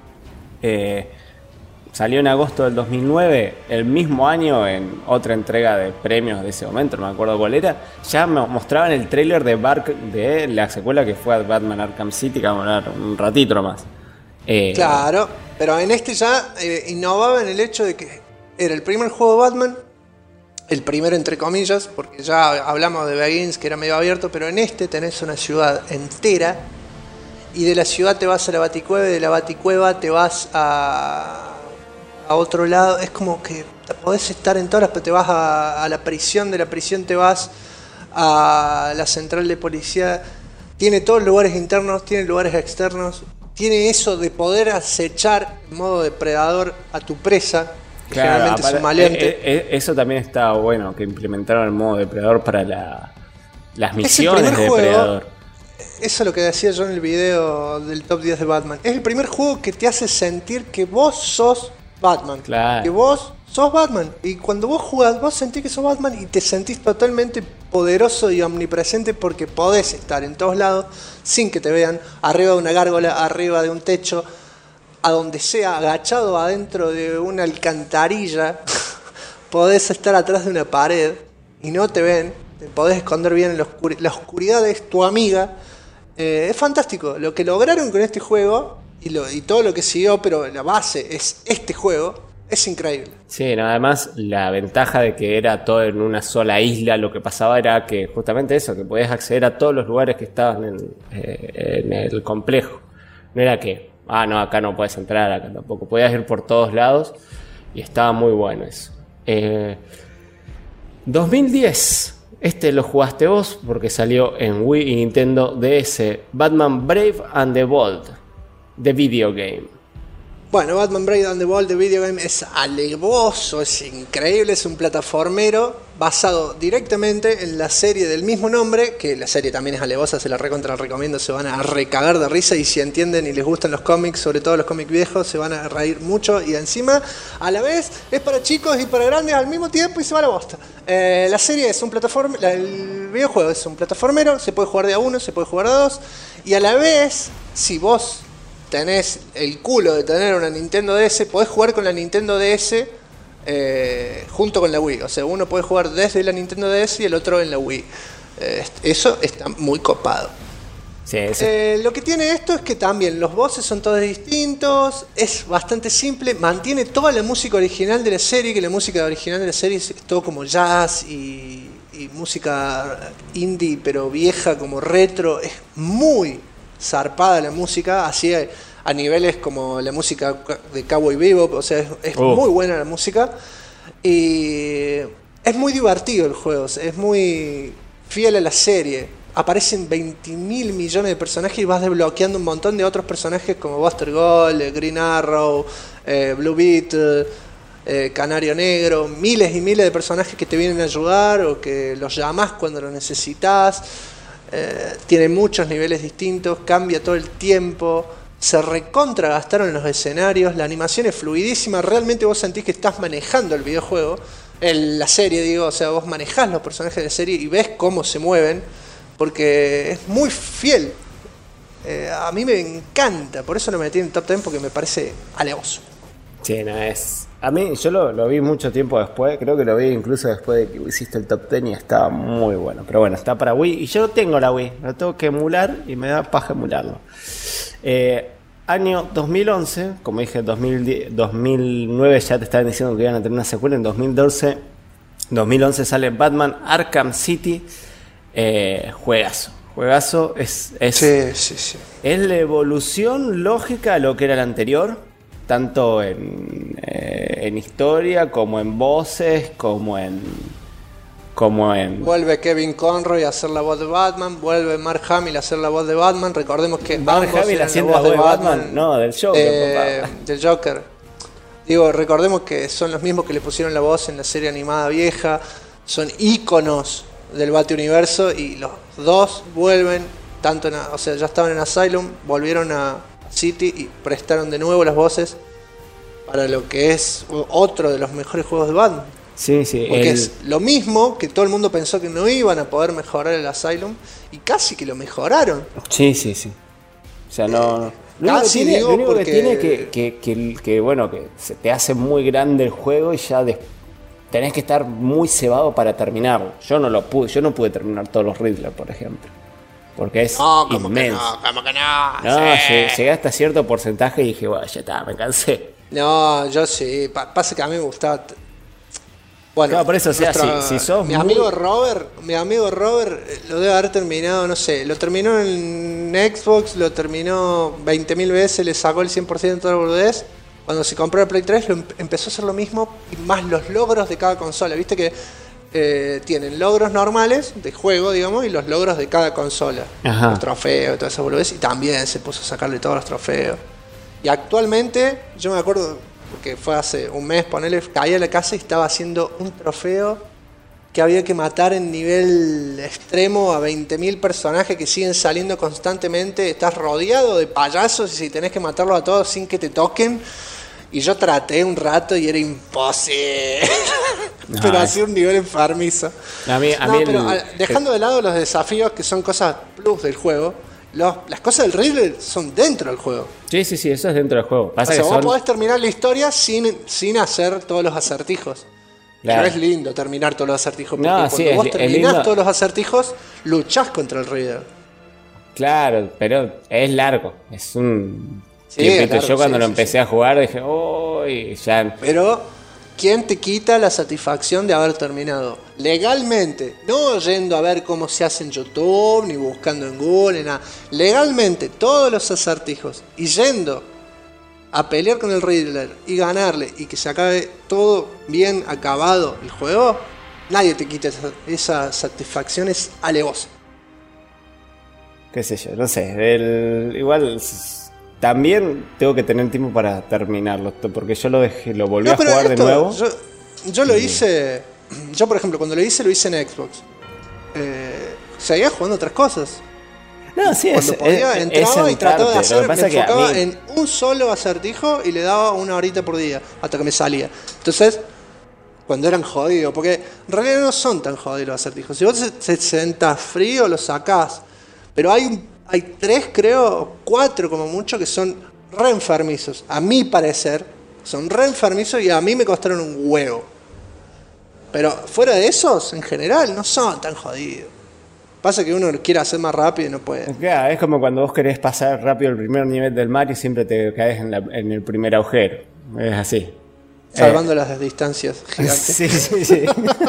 salió en agosto del 2009, el mismo año en otra entrega de premios de ese momento, no me acuerdo cuál era, ya me mostraban el tráiler de la secuela que fue Batman Arkham City, que vamos a hablar un ratito nomás. Claro, pero en este ya innovaba en el hecho de que era el primer juego de Batman, el primero entre comillas, porque ya hablamos de Begins que era medio abierto, pero en este tenés una ciudad entera y de la ciudad te vas a la Baticueva y de la Baticueva te vas a otro lado. Es como que podés estar en todas, pero te vas a la prisión, de la prisión te vas a la central de policía. Tiene todos lugares internos, tiene lugares externos, tiene eso de poder acechar en modo depredador a tu presa, que claro, generalmente es un maleante. Eso también está bueno, que implementaron el modo depredador para las misiones de depredador. Eso es lo que decía yo en el video del top 10 de Batman. Es el primer juego que te hace sentir que vos sos Batman. Claro. Que vos sos Batman. Y cuando vos jugás, vos sentís que sos Batman y te sentís totalmente poderoso y omnipresente porque podés estar en todos lados sin que te vean, arriba de una gárgola, arriba de un techo, a donde sea, agachado adentro de una alcantarilla. Podés estar atrás de una pared y no te ven. Te podés esconder bien en la oscuridad es tu amiga. Es fantástico lo que lograron con este juego. Y todo lo que siguió, pero la base es este juego, es increíble. Sí, no, además la ventaja de que era todo en una sola isla, lo que pasaba era que justamente eso, que podías acceder a todos los lugares que estaban en el complejo. No era que, no, acá no puedes entrar, acá tampoco. Podías ir por todos lados y estaba muy bueno eso. 2010, lo jugaste vos porque salió en Wii y Nintendo DS, Batman Brave and the Bold. The Video Game. Bueno, Batman Brave and the Bold, The Video Game, es alevoso, es increíble, es un plataformero basado directamente en la serie del mismo nombre, que la serie también es alevosa, se la recomiendo, se van a recagar de risa y si entienden y les gustan los cómics, sobre todo los cómics viejos, se van a reír mucho y encima, a la vez, es para chicos y para grandes al mismo tiempo y se va a la bosta. La serie es un plataformero, el videojuego es un plataformero, se puede jugar de a uno, se puede jugar a dos y a la vez, si vos tenés el culo de tener una Nintendo DS, podés jugar con la Nintendo DS junto con la Wii. O sea, uno puede jugar desde la Nintendo DS y el otro en la Wii. Eso está muy copado. Sí, lo que tiene esto es que también los bosses son todos distintos, es bastante simple, mantiene toda la música original de la serie, que la música original de la serie es todo como jazz y música indie, pero vieja, como retro. Es muy zarpada la música, así a niveles como la música de Cowboy Bebop, o sea, es muy buena la música y es muy divertido el juego, es muy fiel a la serie. Aparecen 20.000 millones de personajes y vas desbloqueando un montón de otros personajes como Buster Gold, Green Arrow, Blue Beetle, Canario Negro, miles y miles de personajes que te vienen a ayudar o que los llamás cuando los necesitas. Tiene muchos niveles distintos, cambia todo el tiempo, se recontra gastaron en los escenarios, la animación es fluidísima, realmente vos sentís que estás manejando el videojuego, la serie digo, o sea, vos manejás los personajes de la serie y ves cómo se mueven, porque es muy fiel. A mí me encanta, por eso lo metí en el top 10 porque me parece alevoso. Sí, no es. A mí, yo lo vi mucho tiempo después, creo que lo vi incluso después de que hiciste el top 10 y estaba muy bueno. Pero bueno, está para Wii y yo tengo la Wii, lo tengo que emular y me da paja emularlo. Año 2011, como dije, 2009 ya te estaban diciendo que iban a tener una secuela. En 2011 sale Batman Arkham City, juegazo Juegazo. Sí. Es la evolución lógica a lo que era el anterior. Tanto en historia, como en voces, como en... Vuelve Kevin Conroy a hacer la voz de Batman, vuelve Mark Hamill a hacer la voz de Batman. Recordemos que Mark Hamill haciendo la voz de Batman, no, del Joker, papá. Del Joker. Digo, recordemos que son los mismos que le pusieron la voz en la serie animada vieja, son íconos del Bati-Universo y los dos vuelven, o sea, ya estaban en Asylum, volvieron a City y prestaron de nuevo las voces para lo que es otro de los mejores juegos de Batman. Sí, porque es lo mismo que todo el mundo pensó que no iban a poder mejorar el Asylum y casi que lo mejoraron. Sí. O sea, no. Lo único que tiene que bueno, que se te hace muy grande el juego y ya tenés que estar muy cebado para terminarlo. Yo no pude terminar todos los Riddler, por ejemplo. Porque es inmenso. ¿Cómo que no? No, Sí. llegué hasta cierto porcentaje y dije, bueno, ya está, me cansé. No, yo sí. Pasa que a mí me gustaba. Bueno, claro, por eso, o sea, si sos mi amigo Robert lo debe haber terminado, no sé, lo terminó en Xbox, lo terminó 20.000 veces, le sacó el 100% de toda la boludez. Cuando se compró el Play 3 empezó a hacer lo mismo y más los logros de cada consola. Viste que tienen logros normales de juego, digamos, y los logros de cada consola. Ajá. Los trofeos, toda esa boludez, y también se puso a sacarle todos los trofeos. Y actualmente, yo me acuerdo, porque fue hace un mes, caí a la casa y estaba haciendo un trofeo que había que matar en nivel extremo a 20.000 personajes que siguen saliendo constantemente. Estás rodeado de payasos y si tenés que matarlos a todos sin que te toquen. Y yo traté un rato y era imposible. Pero hacía un nivel enfermizo. Dejando de lado los desafíos que son cosas plus del juego, las cosas del Riddler son dentro del juego. Sí, eso es dentro del juego. Pasa o sea, que vos podés terminar la historia sin hacer todos los acertijos. Claro. Pero es lindo terminar todos los acertijos. Porque cuando vos terminás todos los acertijos, luchás contra el Riddler. Claro, pero es largo. Es un tiempito. Yo cuando lo empecé a jugar dije, ya. Pero, ¿quién te quita la satisfacción de haber terminado? Legalmente, no yendo a ver cómo se hace en YouTube, ni buscando en Google, ni nada. Legalmente, todos los acertijos. Y yendo a pelear con el Riddler y ganarle y que se acabe todo bien acabado el juego, nadie te quita esa satisfacción, es alevosa. Qué sé yo, no sé. Igual también tengo que tener tiempo para terminarlo, porque yo lo volví a jugar de nuevo. Yo lo hice, yo por ejemplo, cuando lo hice en Xbox. Seguía jugando otras cosas. No, sí, cuando podía, entraba y trataba de hacer, me enfocaba en un solo acertijo y le daba 1 horita por día, hasta que me salía. Entonces, cuando eran jodidos, porque en realidad no son tan jodidos los acertijos. Si vos te sentás frío, los sacás. Pero hay 3, creo, 4 como mucho, que son re enfermizos. A mi parecer, son re enfermizos y a mí me costaron un huevo. Pero fuera de esos, en general, no son tan jodidos. Pasa que uno quiere hacer más rápido y no puede. Claro, es como cuando vos querés pasar rápido el primer nivel del mar y siempre te caes en el primer agujero. Es así. Salvando las distancias gigantes. Sí.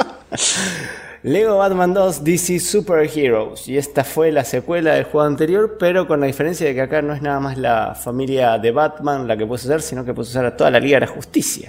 Lego Batman 2 DC Super Heroes. Y esta fue la secuela del juego anterior, pero con la diferencia de que acá no es nada más la familia de Batman la que puedes usar, sino que puedes usar a toda la Liga de la Justicia.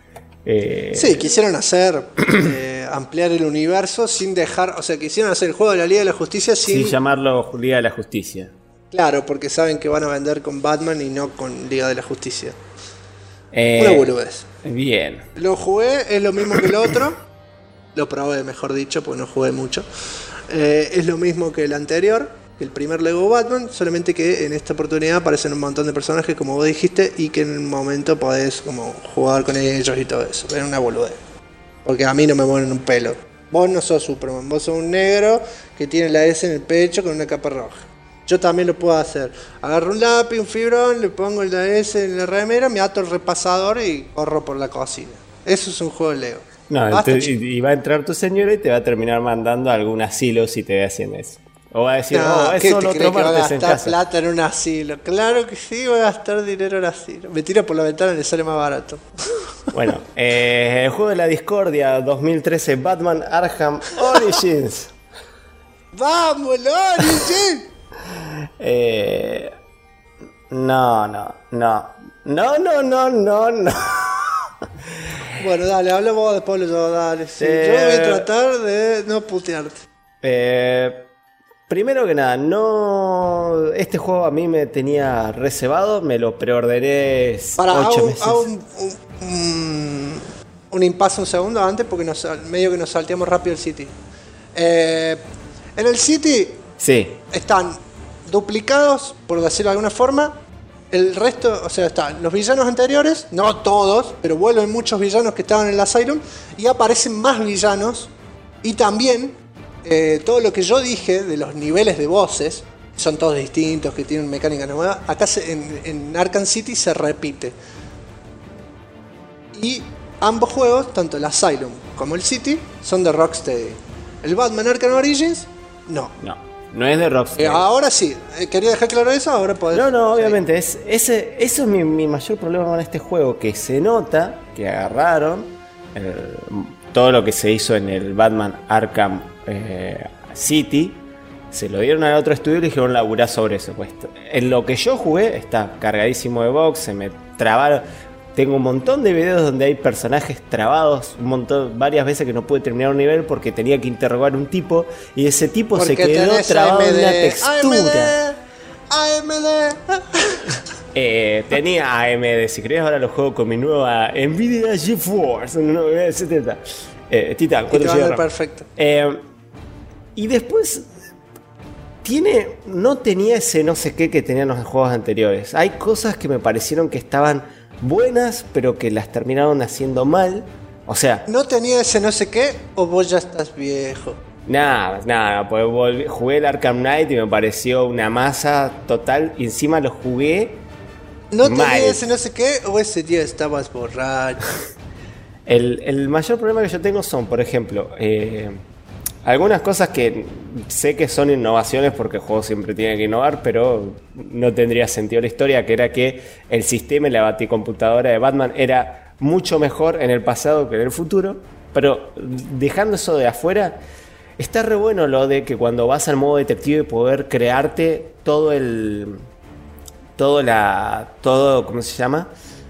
Sí, quisieron hacer ampliar el universo sin dejar, o sea, quisieron hacer el juego de la Liga de la Justicia sin llamarlo Liga de la Justicia. Claro, porque saben que van a vender con Batman y no con Liga de la Justicia. Una boludez. Bien. Lo jugué, es lo mismo que el otro. Lo probé, mejor dicho, porque no jugué mucho. Es lo mismo que el anterior, el primer Lego Batman, solamente que en esta oportunidad aparecen un montón de personajes, como vos dijiste, y que en un momento podés como jugar con ellos y todo eso. Es una boludez. Porque a mí no me mueven un pelo. Vos no sos Superman, vos sos un negro que tiene la S en el pecho con una capa roja. Yo también lo puedo hacer. Agarro un lápiz, un fibrón, le pongo la S en la remera, me ato el repasador y corro por la cocina. Eso es un juego de Lego. No, y va a entrar tu señora y te va a terminar mandando a algún asilo si te ve haciendo eso. O va a decir, es solo otro martes en casa. Va a gastar plata en un asilo. Claro que sí, va a gastar dinero en asilo. Me tira por la ventana y le sale más barato. Bueno, el juego de la discordia 2013 Batman Arkham Origins. ¡Vamos, Origin! No. Bueno, dale, habla vos después yo, dale. Sí, yo voy a tratar de no putearte. Primero que nada, este juego a mí me tenía reservado, me lo preordené 8 meses. Un impasse un segundo antes porque medio que nos salteamos rápido el City. En el City sí. Están duplicados, por decirlo de alguna forma. El resto, o sea, están los villanos anteriores, no todos, pero vuelven muchos villanos que estaban en el Asylum y aparecen más villanos. Y también todo lo que yo dije de los niveles de bosses, son todos distintos, que tienen mecánica nueva. Acá en Arkham City se repite. Y ambos juegos, tanto el Asylum como el City, son de Rocksteady. El Batman Arkham Origins, no. No es de Rocksteady. Ahora sí, quería dejar claro eso, ahora podés. No, obviamente. Eso es mi mayor problema con este juego, que se nota que agarraron todo lo que se hizo en el Batman Arkham City, se lo dieron al otro estudio y le dijeron laburar sobre eso. Pues en lo que yo jugué está cargadísimo de bugs, se me trabaron. Tengo un montón de videos donde hay personajes trabados, varias veces que no pude terminar un nivel porque tenía que interrogar a un tipo y ese tipo porque se quedó trabado en una textura. AMD. Tenía AMD, si querés ahora lo juego con mi nueva Nvidia GeForce 970 Titan 4 GB. Perfecto. Y después no tenía ese no sé qué que tenían los juegos anteriores. Hay cosas que me parecieron que estaban buenas, pero que las terminaron haciendo mal. O sea, ¿no tenía ese no sé qué o vos ya estás viejo? Nada, pues jugué el Arkham Knight y me pareció una masa total. Y encima lo jugué ¿no mal. tenía ese no sé qué o ese día estabas borracho? El mayor problema que yo tengo son, por ejemplo, algunas cosas que sé que son innovaciones porque el juego siempre tiene que innovar, pero no tendría sentido la historia, que era que el sistema y la baticomputadora de Batman era mucho mejor en el pasado que en el futuro. Pero dejando eso de afuera, está re bueno lo de que cuando vas al modo detective poder crearte todo, ¿cómo se llama?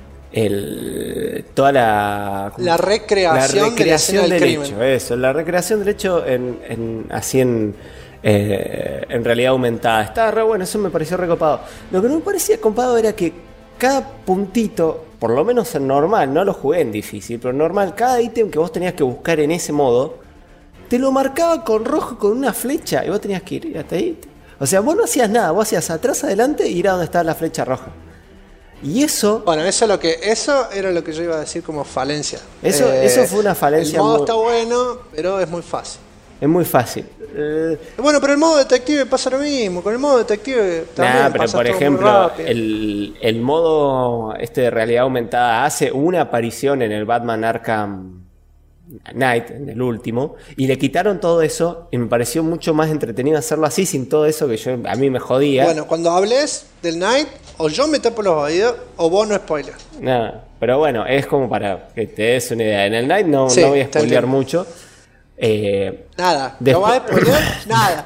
Toda la recreación de la escena del hecho, crimen. eso, la recreación del hecho en realidad aumentada. Estaba re bueno, eso me pareció recopado. Lo que no me parecía copado era que cada puntito, por lo menos en normal, no lo jugué en difícil, pero en normal, cada ítem que vos tenías que buscar en ese modo, te lo marcaba con rojo con una flecha y vos tenías que ir hasta ahí. O sea, vos no hacías nada, vos hacías atrás, adelante y ir a donde estaba la flecha roja. Y eso... Bueno, eso era lo que yo iba a decir como falencia. Eso fue una falencia. El modo está bueno, pero es muy fácil. Es muy fácil. Bueno, pero el modo detective pasa lo mismo. Con el modo detective también pero por ejemplo, el modo de realidad aumentada hace una aparición en el Batman Arkham Knight, en el último, y le quitaron todo eso y me pareció mucho más entretenido hacerlo así, sin todo eso que a mí me jodía. Bueno, cuando hables del Knight, o yo me tapo los oídos o vos no spoilers. Nada, pero bueno, es como para que te des una idea. En el Knight no voy a spoilear mucho. Nada, no vas a spoilear nada.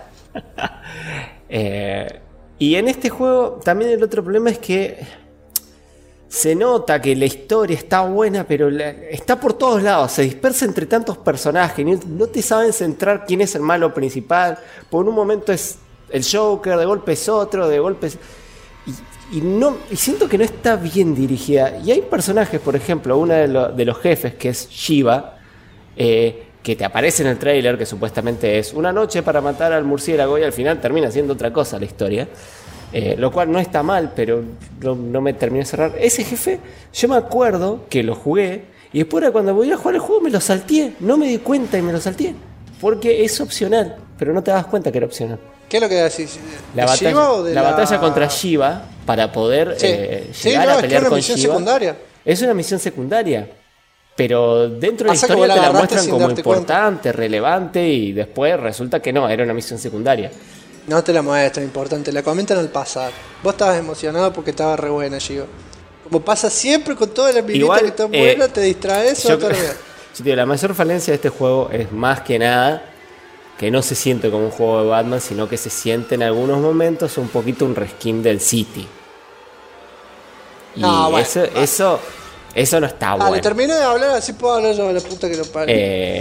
Y en este juego también el otro problema es que se nota que la historia está buena, pero está por todos lados, se dispersa entre tantos personajes, no te saben centrar quién es el malo principal. Por un momento es el Joker, de golpe es otro, de golpe es... Y siento que no está bien dirigida. Y hay personajes, por ejemplo, uno de los jefes, que es Shiva, que te aparece en el tráiler, que supuestamente es una noche para matar al murciélago, y al final termina siendo otra cosa la historia. Lo cual no está mal, pero no me terminé de cerrar. Ese jefe, yo me acuerdo que lo jugué y después cuando voy a jugar el juego me lo salteé. No me di cuenta y me lo salteé. Porque es opcional, pero no te das cuenta que era opcional. ¿Qué es lo que decís? La batalla contra Shiva para poder llegar a pelear con Shiva. Secundaria. Es una misión secundaria. Pero dentro de la historia te la muestran como importante, relevante, y después resulta que no, era una misión secundaria. No te la muestran importante, la comentan al pasar. Vos estabas emocionado porque estaba re buena, Gio. Como pasa siempre con todas las minitas que están buenas, te distraes o te olvidas. La mayor falencia de este juego es más que nada que no se siente como un juego de Batman, sino que se siente en algunos momentos un poquito un reskin del City. Y No, bueno, eso no está bueno. Terminé de hablar, así puedo hablar yo de la puta que lo parió.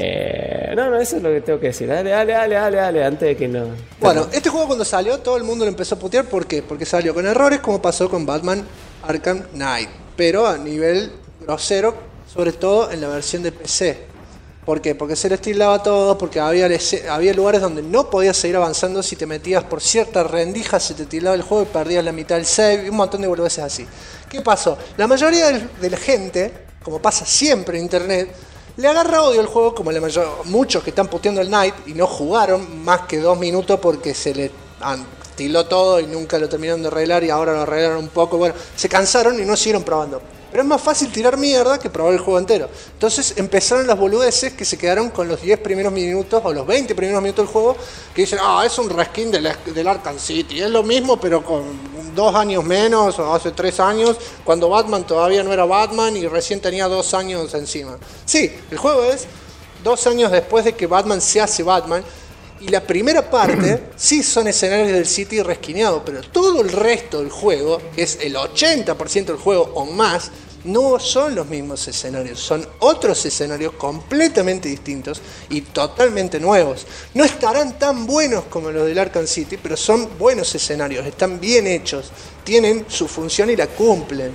No, eso es lo que tengo que decir. Dale, antes de que no. Bueno, este juego cuando salió todo el mundo lo empezó a putear. ¿Por qué? Porque salió con errores como pasó con Batman Arkham Knight. Pero a nivel grosero, sobre todo en la versión de PC. ¿Por qué? Porque se le estilaba todo, porque había lugares donde no podías seguir avanzando si te metías por ciertas rendijas, se te tildaba el juego y perdías la mitad del save y un montón de boludeces así. ¿Qué pasó? La mayoría de la gente, como pasa siempre en internet, le agarra odio al juego, como muchos que están puteando el Night y no jugaron más que 2 minutos porque se le tildó todo y nunca lo terminaron de arreglar y ahora lo arreglaron un poco. Bueno, se cansaron y no siguieron probando. Pero es más fácil tirar mierda que probar el juego entero. Entonces empezaron las boludeces que se quedaron con los 10 primeros minutos o los 20 primeros minutos del juego, que dicen, es un reskin del Arkham City. Es lo mismo, pero con 2 años menos, o hace 3 años, cuando Batman todavía no era Batman y recién tenía 2 años encima. Sí, el juego es 2 años después de que Batman se hace Batman. Y la primera parte sí son escenarios del City resquineados, pero todo el resto del juego, que es el 80% del juego o más, no son los mismos escenarios, son otros escenarios completamente distintos y totalmente nuevos. No estarán tan buenos como los del Arkham City, pero son buenos escenarios, están bien hechos, tienen su función y la cumplen.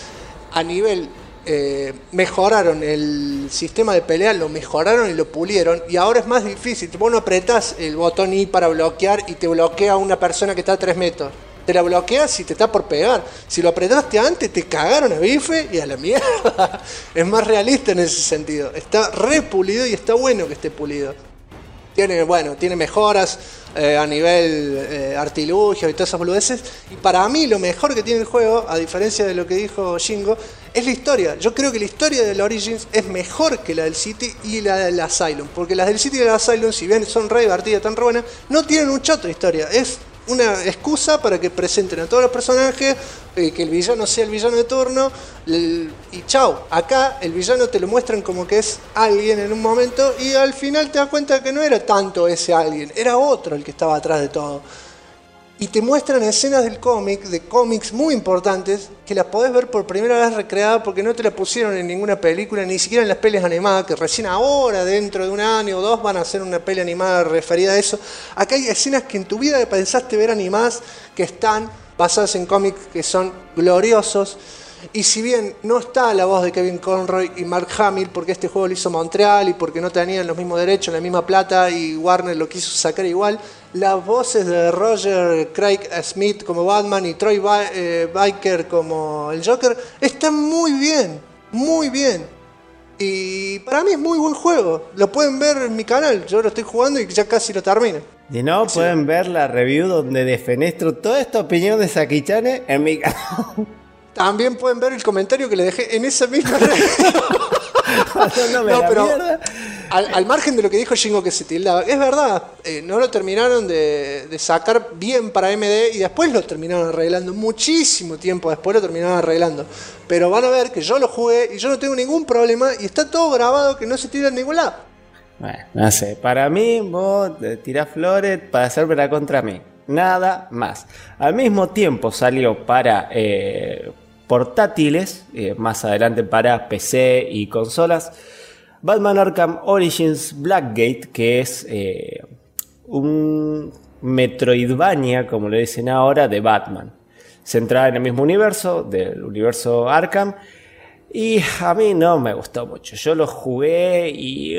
A nivel mejoraron el sistema de pelea, lo mejoraron y lo pulieron y ahora es más difícil. Vos no apretás el botón I para bloquear y te bloquea a una persona que está a 3 metros. Te la bloqueas y te está por pegar. Si lo apretaste antes te cagaron a bife y a la mierda. Es más realista en ese sentido. Está re pulido y está bueno que esté pulido. Tiene mejoras a nivel artilugio y todas esas boludeces. Y para mí lo mejor que tiene el juego, a diferencia de lo que dijo Shingo, es la historia. Yo creo que la historia del Origins es mejor que la del City y la del Asylum. Porque las del City y la del Asylum, si bien son re divertidas, tan re buenas, no tienen un choto de historia. Es una excusa para que presenten a todos los personajes, que el villano sea el villano de turno, y chau. Acá el villano te lo muestran como que es alguien en un momento y al final te das cuenta que no era tanto ese alguien, era otro el que estaba atrás de todo. Y te muestran escenas del cómic, de cómics muy importantes, que las podés ver por primera vez recreadas porque no te la pusieron en ninguna película, ni siquiera en las pelis animadas, que recién ahora, dentro de 1 año o 2, van a hacer una peli animada referida a eso. Acá hay escenas que en tu vida pensaste ver animadas, que están basadas en cómics que son gloriosos. Y si bien no está la voz de Kevin Conroy y Mark Hamill, porque este juego lo hizo Montreal y porque no tenían los mismos derechos, la misma plata y Warner lo quiso sacar igual, las voces de Roger Craig Smith como Batman y Troy Baker como el Joker están muy bien, muy bien. Y para mí es muy buen juego. Lo pueden ver en mi canal, yo lo estoy jugando y ya casi lo termino. Y no, sí, pueden ver la review donde defenestro toda esta opinión de Saki-chan en mi canal. También pueden ver el comentario que le dejé en esa misma red. Pero al margen de lo que dijo Shingo que se tildaba, es verdad, no lo terminaron de sacar bien para AMD y después lo terminaron arreglando, muchísimo tiempo después lo terminaron arreglando. Pero van a ver que yo lo jugué y yo no tengo ningún problema y está todo grabado que no se tira en ningún lado. Bueno, no sé, para mí vos tirás flores para hacerla contra mí, nada más. Al mismo tiempo salió para portátiles, más adelante para PC y consolas, Batman Arkham Origins Blackgate, que es un Metroidvania, como le dicen ahora, de Batman, centrada en el mismo universo, del universo Arkham, y a mí no me gustó mucho. Yo lo jugué y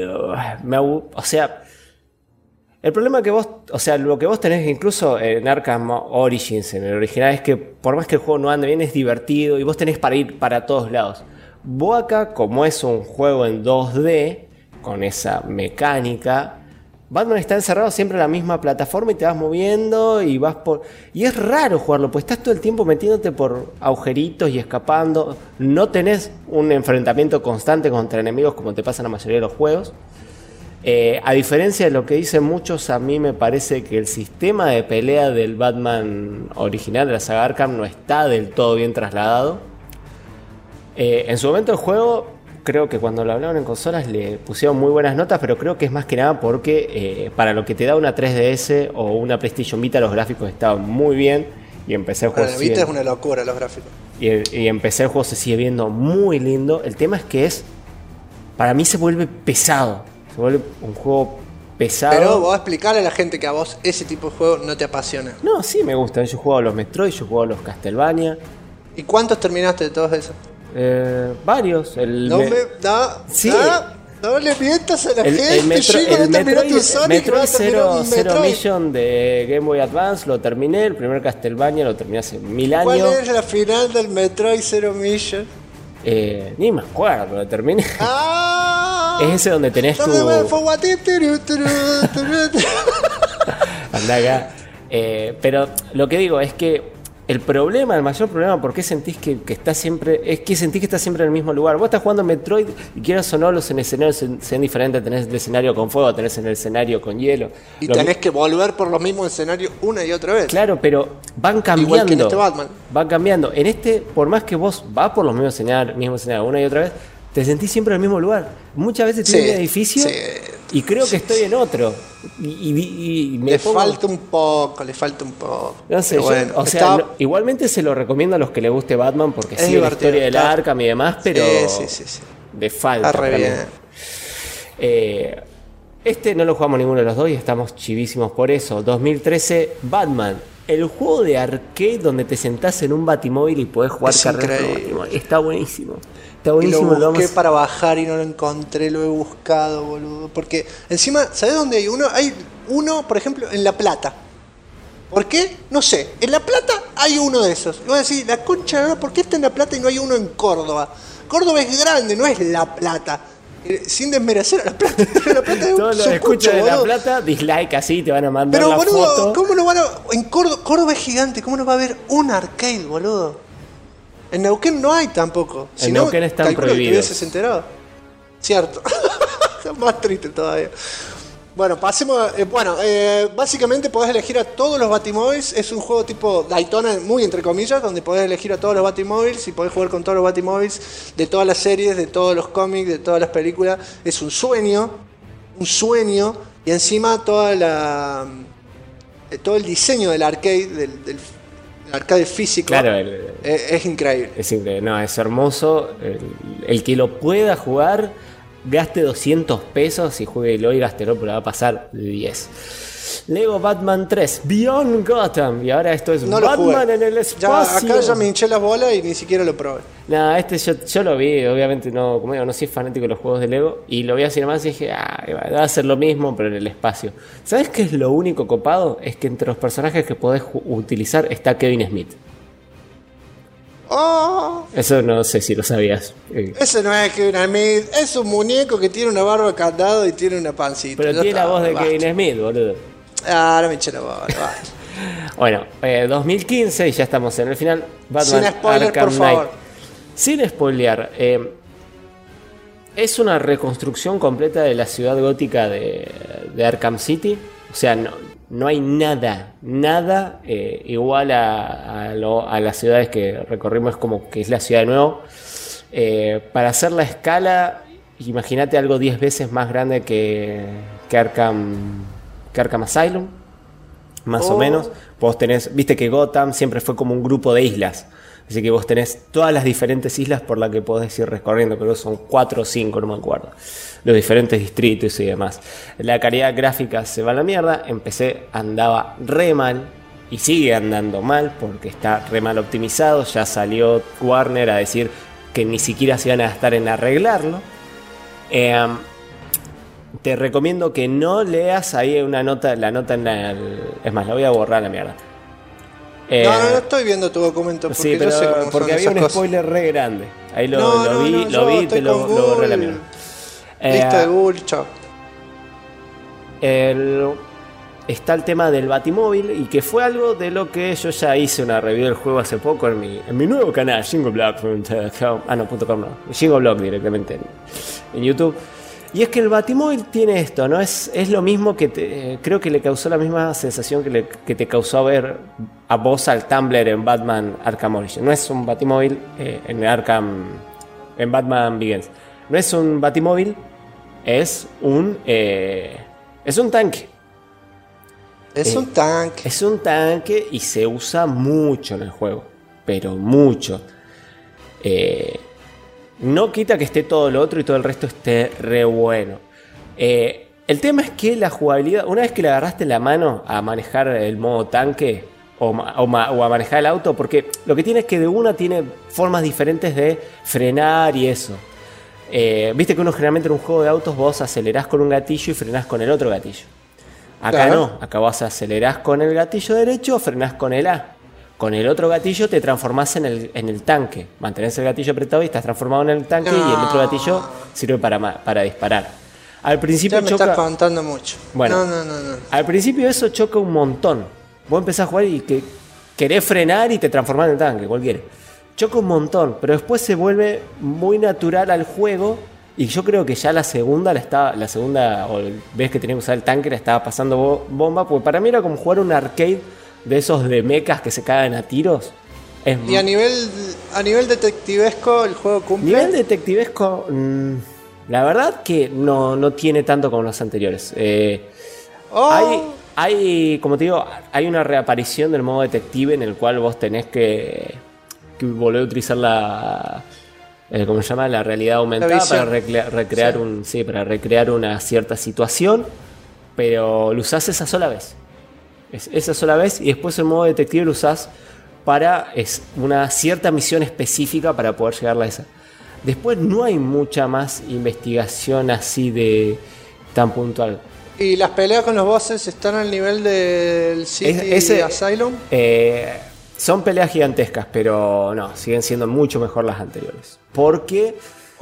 el problema que vos, lo que vos tenés incluso en Arkham Origins, en el original, es que por más que el juego no ande bien, es divertido y vos tenés para ir para todos lados. Vos acá, como es un juego en 2D, con esa mecánica, Batman está encerrado siempre en la misma plataforma y te vas moviendo y vas por... Y es raro jugarlo, pues estás todo el tiempo metiéndote por agujeritos y escapando. No tenés un enfrentamiento constante contra enemigos como te pasa en la mayoría de los juegos. A diferencia de lo que dicen muchos, a mí me parece que el sistema de pelea del Batman original de la saga Arkham no está del todo bien trasladado. En su momento el juego creo que cuando lo hablaron en consolas le pusieron muy buenas notas, pero creo que es más que nada porque para lo que te da una 3DS o una PlayStation Vita, los gráficos estaban muy bien y empecé a jugar. La Vita es una locura los gráficos. Y empecé el juego, se sigue viendo muy lindo. El tema es que para mí se vuelve pesado, se vuelve un juego pesado. Pero vos explicarle a la gente que a vos ese tipo de juego no te apasiona. No, sí me gusta. Yo he jugado a los Metroid, yo he jugado a los Castlevania. ¿Y cuántos terminaste de todos esos? Varios. Sí. No le mientas a la gente. El Metroid Zero Mission de Game Boy Advance lo terminé. El primer Castlevania lo terminé hace 1000 años. ¿Cuál es la final del Metroid Zero Mission? Ni me acuerdo, lo terminé. Es ese donde tenés tu... Anda acá. Pero lo que digo es que el mayor problema, ¿por qué sentís que está siempre? Es que sentís que está siempre en el mismo lugar. Vos estás jugando Metroid y quieras o no, los escenarios sean diferentes. Tenés el escenario con fuego, tenés el escenario con hielo. Y tenés que volver por los mismos escenarios una y otra vez. Claro, pero van cambiando. Igual que en este Batman. Van cambiando. En este, por más que vos vas por los mismos escenarios una y otra vez, te sentís siempre en el mismo lugar. Muchas veces estoy en un edificio y creo que estoy en otro. Y le falta un poco. No sé, bueno, igualmente se lo recomiendo a los que les guste Batman porque sigue la historia del Arkham y demás, pero le falta. Está re bien. Este no lo jugamos ninguno de los dos y estamos chivísimos por eso. 2013, Batman. El juego de arcade donde te sentás en un batimóvil y podés jugar carreras de batimóvil. Está buenísimo. Está buenísimo. Y lo busqué para bajar y no lo encontré, lo he buscado, boludo. Porque encima, ¿sabés dónde hay uno? Hay uno, por ejemplo, en La Plata. ¿Por qué? No sé. En La Plata hay uno de esos. Y voy a decir, la concha, ¿no? ¿Por qué está en La Plata y no hay uno en Córdoba? Córdoba es grande, no es La Plata. Sin desmerecer a La Plata. La Plata es un todos los escuchas de La Plata, dislike así, te van a mandar la boludo, foto. ¿cómo no van a...? En Córdoba es gigante, ¿cómo no va a haber un arcade, boludo? En Neuquén no hay tampoco. En Neuquén están prohibidos. Que hubieses enterado. Cierto. Más triste todavía. Bueno, pasemos. Básicamente podés elegir a todos los Batimóviles. Es un juego tipo Daytona, muy entre comillas, donde podés elegir a todos los Batimóviles y podés jugar con todos los Batimóviles de todas las series, de todos los cómics, de todas las películas. Es un sueño. Y encima todo el diseño del arcade, del arcade físico, claro, es increíble. Es increíble, no, es hermoso. El que lo pueda jugar, gaste 200 pesos y jueguelo y gástelo, pero va a pasar de 10. Lego Batman 3, Beyond Gotham. Y ahora esto es no Batman en el espacio. Acá ya me hinché las bolas y ni siquiera lo probé. No, yo lo vi, obviamente no, como digo, no soy fanático de los juegos de Lego. Y lo vi así nomás y dije, va a ser lo mismo, pero en el espacio. ¿Sabes qué es lo único copado? Es que entre los personajes que podés utilizar está Kevin Smith. Eso no sé si lo sabías. Ese no es Kevin Smith, es un muñeco que tiene una barba candado y tiene una pancita. Pero tiene la voz de Kevin Smith, boludo. No me eché la bola, Bueno, 2015 y ya estamos en el final. Batman sin spoiler, Arkham por favor. Knight. Sin spoilear, es una reconstrucción completa de la ciudad gótica de Arkham City. O sea, no hay nada igual a las ciudades que recorrimos, como que es la ciudad de nuevo. Para hacer la escala, imagínate algo 10 veces más grande que Arkham Asylum, más o menos. Vos tenés, viste que Gotham siempre fue como un grupo de islas, así que vos tenés todas las diferentes islas por las que podés ir recorriendo, pero son 4 o 5, no me acuerdo, los diferentes distritos y demás. La calidad gráfica se va a la mierda. En PC andaba re mal y sigue andando mal porque está re mal optimizado. Ya salió Warner a decir que ni siquiera se iban a gastar en arreglarlo. Te recomiendo que no leas ahí la nota en es más, la voy a borrar la mierda. No estoy viendo tu documento porque sí, pero yo sé cómo porque había un spoiler re grande. Ahí lo vi y te lo borré la mierda. Lista de Google, chao. Está el tema del Batimóvil y que fue algo de lo que yo ya hice una review del juego hace poco en mi nuevo canal, Jingoblog.com. Jingoblog directamente en YouTube. Y es que el Batimóvil tiene esto, ¿no? Es lo mismo que creo que le causó la misma sensación que te causó ver a vos al Tumblr en Batman Arkham Origins. No es un Batimóvil en Batman Begins. no es un batimóvil, es un tanque. Es un tanque. Es un tanque y se usa mucho en el juego, pero mucho. No quita que esté todo lo otro y todo el resto esté re bueno. El tema es que la jugabilidad, una vez que le agarraste la mano a manejar el modo tanque o a manejar el auto, porque lo que tiene es que de una tiene formas diferentes de frenar y eso. Viste que uno generalmente en un juego de autos vos acelerás con un gatillo y frenás con el otro gatillo. Acá Claro. no, acá vos acelerás con el gatillo derecho, frenás con el A. Con el otro gatillo te transformás en el tanque. Mantenés el gatillo apretado y estás transformado en el tanque y el otro gatillo sirve para disparar. Al principio Ya me estás choca. contando mucho. Bueno. No. Al principio eso choca un montón. Vos empezás a jugar y querés frenar y te transformás en el tanque, cualquiera. Choca un montón, pero después se vuelve muy natural al juego. Y yo creo que ya la segunda o vez que tenía que usar el tanque la estaba pasando bomba, porque para mí era como jugar un arcade de esos de mechas que se cagan a tiros. Y a nivel detectivesco, el juego cumple. Nivel detectivesco, la verdad que no tiene tanto como los anteriores. Hay, como te digo, hay una reaparición del modo detective en el cual vos tenés que volver a utilizar ¿cómo se llama? La realidad aumentada para recrear una cierta situación, pero lo usás esa sola vez. Esa sola vez, y después el modo detective lo usás para una cierta misión específica para poder llegar a esa. Después no hay mucha más investigación así de tan puntual. ¿Y las peleas con los bosses están al nivel del City Asylum? Son peleas gigantescas, pero no, siguen siendo mucho mejor las anteriores. Porque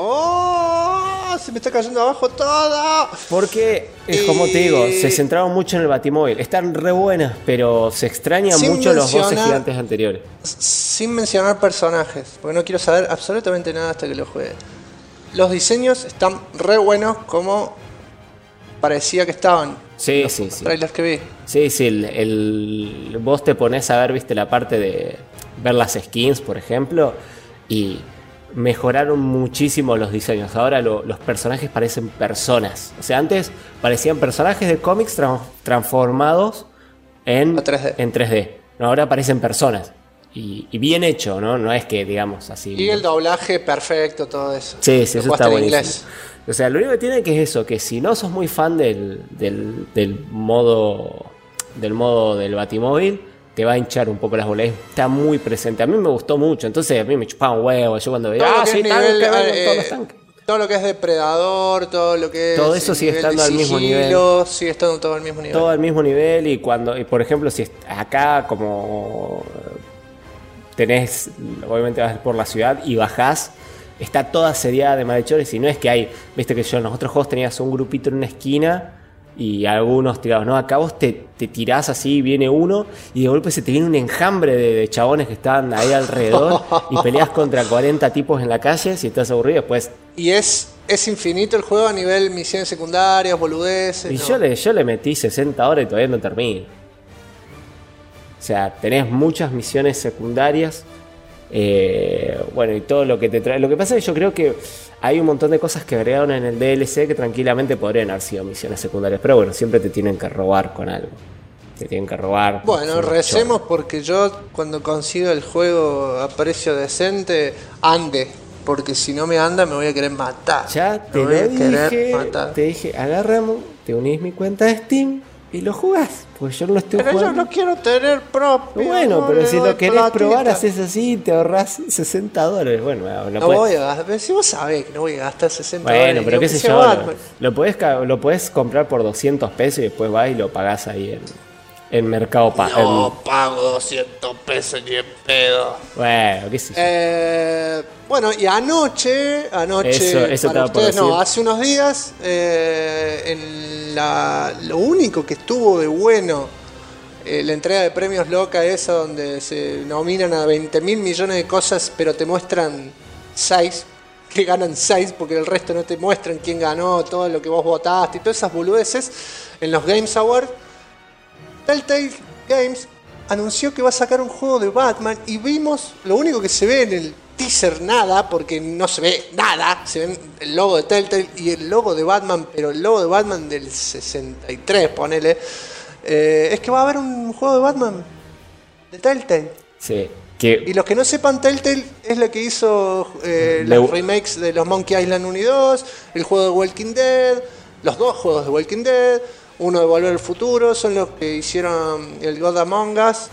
Se me está cayendo abajo todo. Porque, como te digo, se centraron mucho en el Batimóvil. Están re buenas, pero se extrañan mucho los bosses gigantes anteriores. Sin mencionar personajes, porque no quiero saber absolutamente nada hasta que lo juegue. Los diseños están re buenos como parecía que estaban. Sí. Trailers que vi. Sí, vos te pones a ver, viste, la parte de ver las skins, por ejemplo, y mejoraron muchísimo los diseños. Ahora los personajes parecen personas. O sea, antes parecían personajes de cómics transformados en 3D. No, ahora parecen personas. Y bien hecho, ¿no? No es que, digamos, así. Y el doblaje perfecto, todo eso. Sí, eso está buenísimo. Inglés. O sea, lo único que tiene que es eso, que si no sos muy fan del modo del Batimóvil, te va a hinchar un poco las bolas. Está muy presente. A mí me gustó mucho, entonces a mí me chupaba un huevo. Yo cuando veía, todos los tanques. Todo lo que es depredador, todo lo que todo es eso sigue estando al mismo nivel. Sigue estando todo al mismo nivel. Todo al mismo nivel. Y por ejemplo, si acá como tenés, obviamente vas por la ciudad y bajás, está toda asediada de malhechores. Y no es que hay, viste que en los otros juegos tenías un grupito en una esquina y algunos tirados, no, acá vos te tirás así, viene uno y de golpe se te viene un enjambre de chabones que están ahí alrededor y peleas contra 40 tipos en la calle. Si estás aburrido, después. Y es infinito el juego a nivel misiones secundarias, boludeces. Y ¿no? yo le metí 60 horas y todavía no termino. O sea, tenés muchas misiones secundarias. Bueno, y todo lo que te trae. Lo que pasa es que yo creo que hay un montón de cosas que agregaron en el DLC que tranquilamente podrían haber sido misiones secundarias. Pero bueno, siempre te tienen que robar con algo. Te tienen que robar. Bueno, recemos porque yo cuando consiga el juego a precio decente, ande. Porque si no me anda me voy a querer matar. Ya te lo dije. Te dije, agarramos, te unís mi cuenta de Steam y lo jugás. Pues yo no lo estoy pero jugando. yo lo quiero tener propio. Bueno, no pero si lo querés platita. probar, haces así y te ahorrás $60. Bueno, no voy a gastar. Si vos sabés que no voy a gastar 60 bueno, dólares. pero qué sé yo. Batman. Lo podés comprar por $200 y después vas y lo pagás ahí en Mercado Pago. No pago 200 pesos ni en pedo. Bueno, qué sé yo. Bueno, y anoche Eso para te por ustedes no, decir. hace unos días, lo único que estuvo de bueno, la entrega de premios loca esa donde se nominan a 20.000 millones de cosas, pero te muestran 6, que ganan 6 porque el resto no te muestran quién ganó, todo lo que vos votaste y todas esas boludeces en los Games Awards. Telltale Games anunció que va a sacar un juego de Batman y vimos, lo único que se ve teaser nada, porque no se ve nada, se ve el logo de Telltale y el logo de Batman, pero el logo de Batman del 63, ponele, es que va a haber un juego de Batman de Telltale. Sí. Y los que no sepan, Telltale es la que hizo los remakes de los Monkey Island 1 y 2, el juego de Walking Dead, los 2 juegos de Walking Dead, uno de Volver al Futuro, son los que hicieron el God Among Us.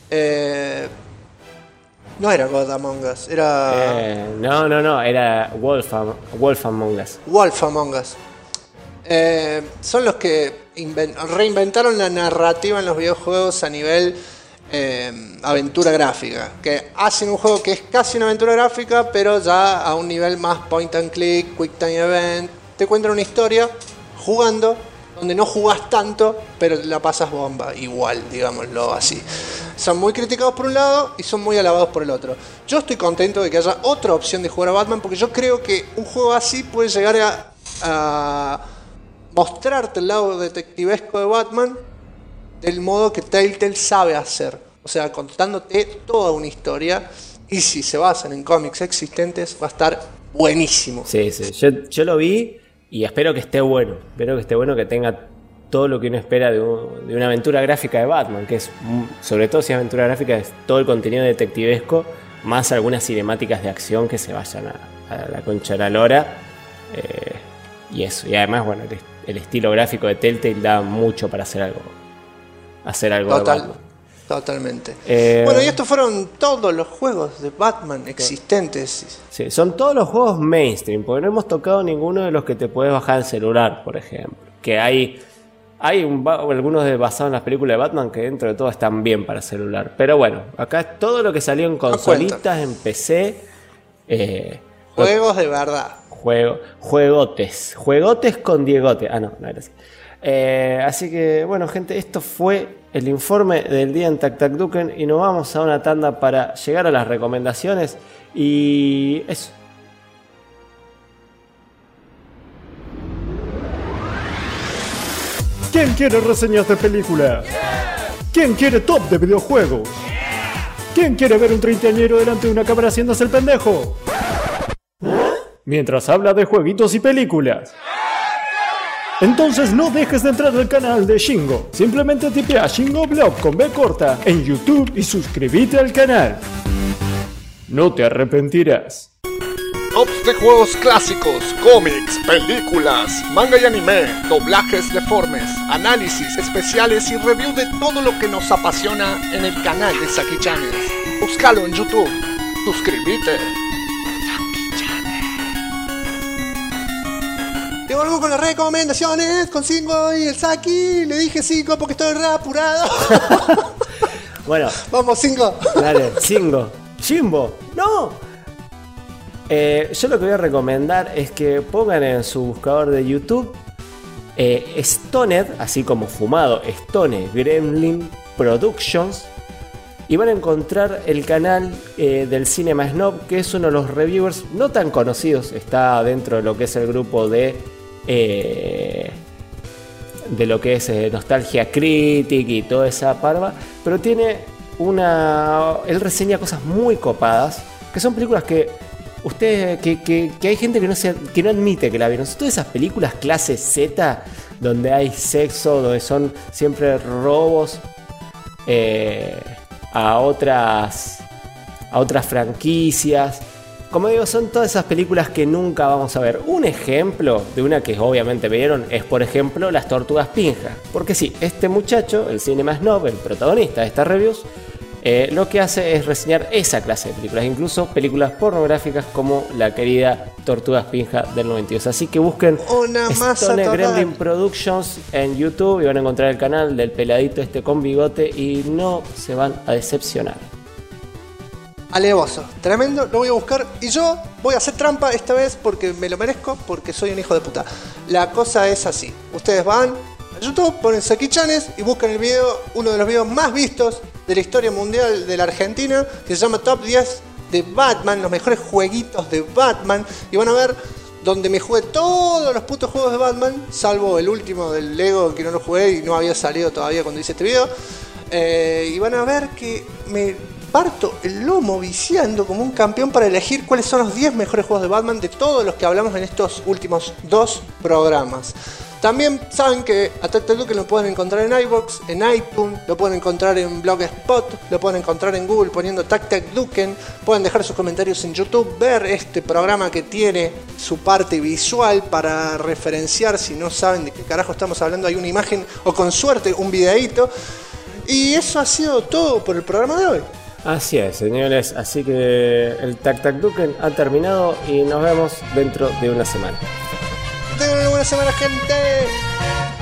No era God Among Us, era... No, era Wolf Among Us. Wolf Among Us. Son los que reinventaron la narrativa en los videojuegos a nivel aventura gráfica. Que hacen un juego que es casi una aventura gráfica, pero ya a un nivel más point and click, quick time event. Te cuentan una historia jugando, donde no jugás tanto, pero la pasas bomba, igual, digámoslo así. Son muy criticados por un lado y son muy alabados por el otro. Yo estoy contento de que haya otra opción de jugar a Batman, porque yo creo que un juego así puede llegar a mostrarte el lado detectivesco de Batman del modo que Telltale sabe hacer. O sea, contándote toda una historia, y si se basan en cómics existentes va a estar buenísimo. Sí. Yo lo vi y espero que esté bueno. Espero que esté bueno, que tenga todo lo que uno espera de una aventura gráfica de Batman, que es, sobre todo si es aventura gráfica, es todo el contenido detectivesco, más algunas cinemáticas de acción que se vayan a la concha de la lora. Y eso. Y además, bueno, el estilo gráfico de Telltale da mucho para hacer algo de Batman. Totalmente. Bueno, y estos fueron todos los juegos de Batman existentes. Sí, son todos los juegos mainstream, porque no hemos tocado ninguno de los que te puedes bajar en celular, por ejemplo. Que hay algunos basados en las películas de Batman que dentro de todo están bien para celular. Pero bueno, acá es todo lo que salió en consolitas, en PC. Juegos de verdad. Juegotes con Diegote. No era así. Así que bueno, gente, esto fue el informe del día en Tactacduken y nos vamos a una tanda para llegar a las recomendaciones y eso. ¿Quién quiere reseñas de película? ¿Quién quiere top de videojuegos? ¿Quién quiere ver un treintañero delante de una cámara haciéndose el pendejo? Mientras habla de jueguitos y películas. Entonces no dejes de entrar al canal de Shingo. Simplemente tipea Shingo Blog con B corta en YouTube y suscríbete al canal. No te arrepentirás. Tops de juegos clásicos, cómics, películas, manga y anime, doblajes deformes, análisis especiales y review de todo lo que nos apasiona en el canal de Saki Channels. Búscalo en YouTube. Suscríbete. Tengo algo con las recomendaciones, con 5 y el Saki. Le dije 5 porque estoy re apurado. Bueno. Vamos, 5. Dale, 5. Jimbo, no. Yo lo que voy a recomendar es que pongan en su buscador de YouTube Stoned, así como fumado, Stone Gremlin Productions, y van a encontrar el canal del Cinema Snob, que es uno de los reviewers no tan conocidos, está dentro de lo que es el grupo de lo que es Nostalgia Critic y toda esa parva, pero tiene él reseña cosas muy copadas, que son películas que que hay gente que no admite que la vieron. Son todas esas películas clase Z donde hay sexo, donde son siempre robos a otras franquicias. Como digo, son todas esas películas que nunca vamos a ver. Un ejemplo de una que obviamente vieron es, por ejemplo, Las Tortugas Pinja. Porque sí, este muchacho, el Cinema Snob, el protagonista de estas reviews, lo que hace es reseñar esa clase de películas, incluso películas pornográficas como la querida Tortugas Pinja del 92. Así que busquen Stone Gremlin Productions en YouTube y van a encontrar el canal del peladito con bigote y no se van a decepcionar. Alevoso, tremendo, lo voy a buscar y yo voy a hacer trampa esta vez porque me lo merezco, porque soy un hijo de puta. La cosa es así, ustedes van a YouTube, ponen Saki Channels y buscan el video, uno de los videos más vistos de la historia mundial de la Argentina, que se llama Top 10 de Batman, los mejores jueguitos de Batman, y van a ver donde me jugué todos los putos juegos de Batman, salvo el último del Lego que no lo jugué y no había salido todavía cuando hice este video, y van a ver que me parto el lomo viciando como un campeón para elegir cuáles son los 10 mejores juegos de Batman de todos los que hablamos en estos últimos 2 programas. También saben que Attack the Duke lo pueden encontrar en iVoox, en iTunes, lo pueden encontrar en Blogspot, lo pueden encontrar en Google poniendo Attack the Duke. Pueden dejar sus comentarios en YouTube, ver este programa que tiene su parte visual para referenciar si no saben de qué carajo estamos hablando. Hay una imagen o con suerte un videíto. Y eso ha sido todo por el programa de hoy. Así es, señores. Así que el Tac Tac Duken ha terminado y nos vemos dentro de una semana. Tengan una buena semana, gente.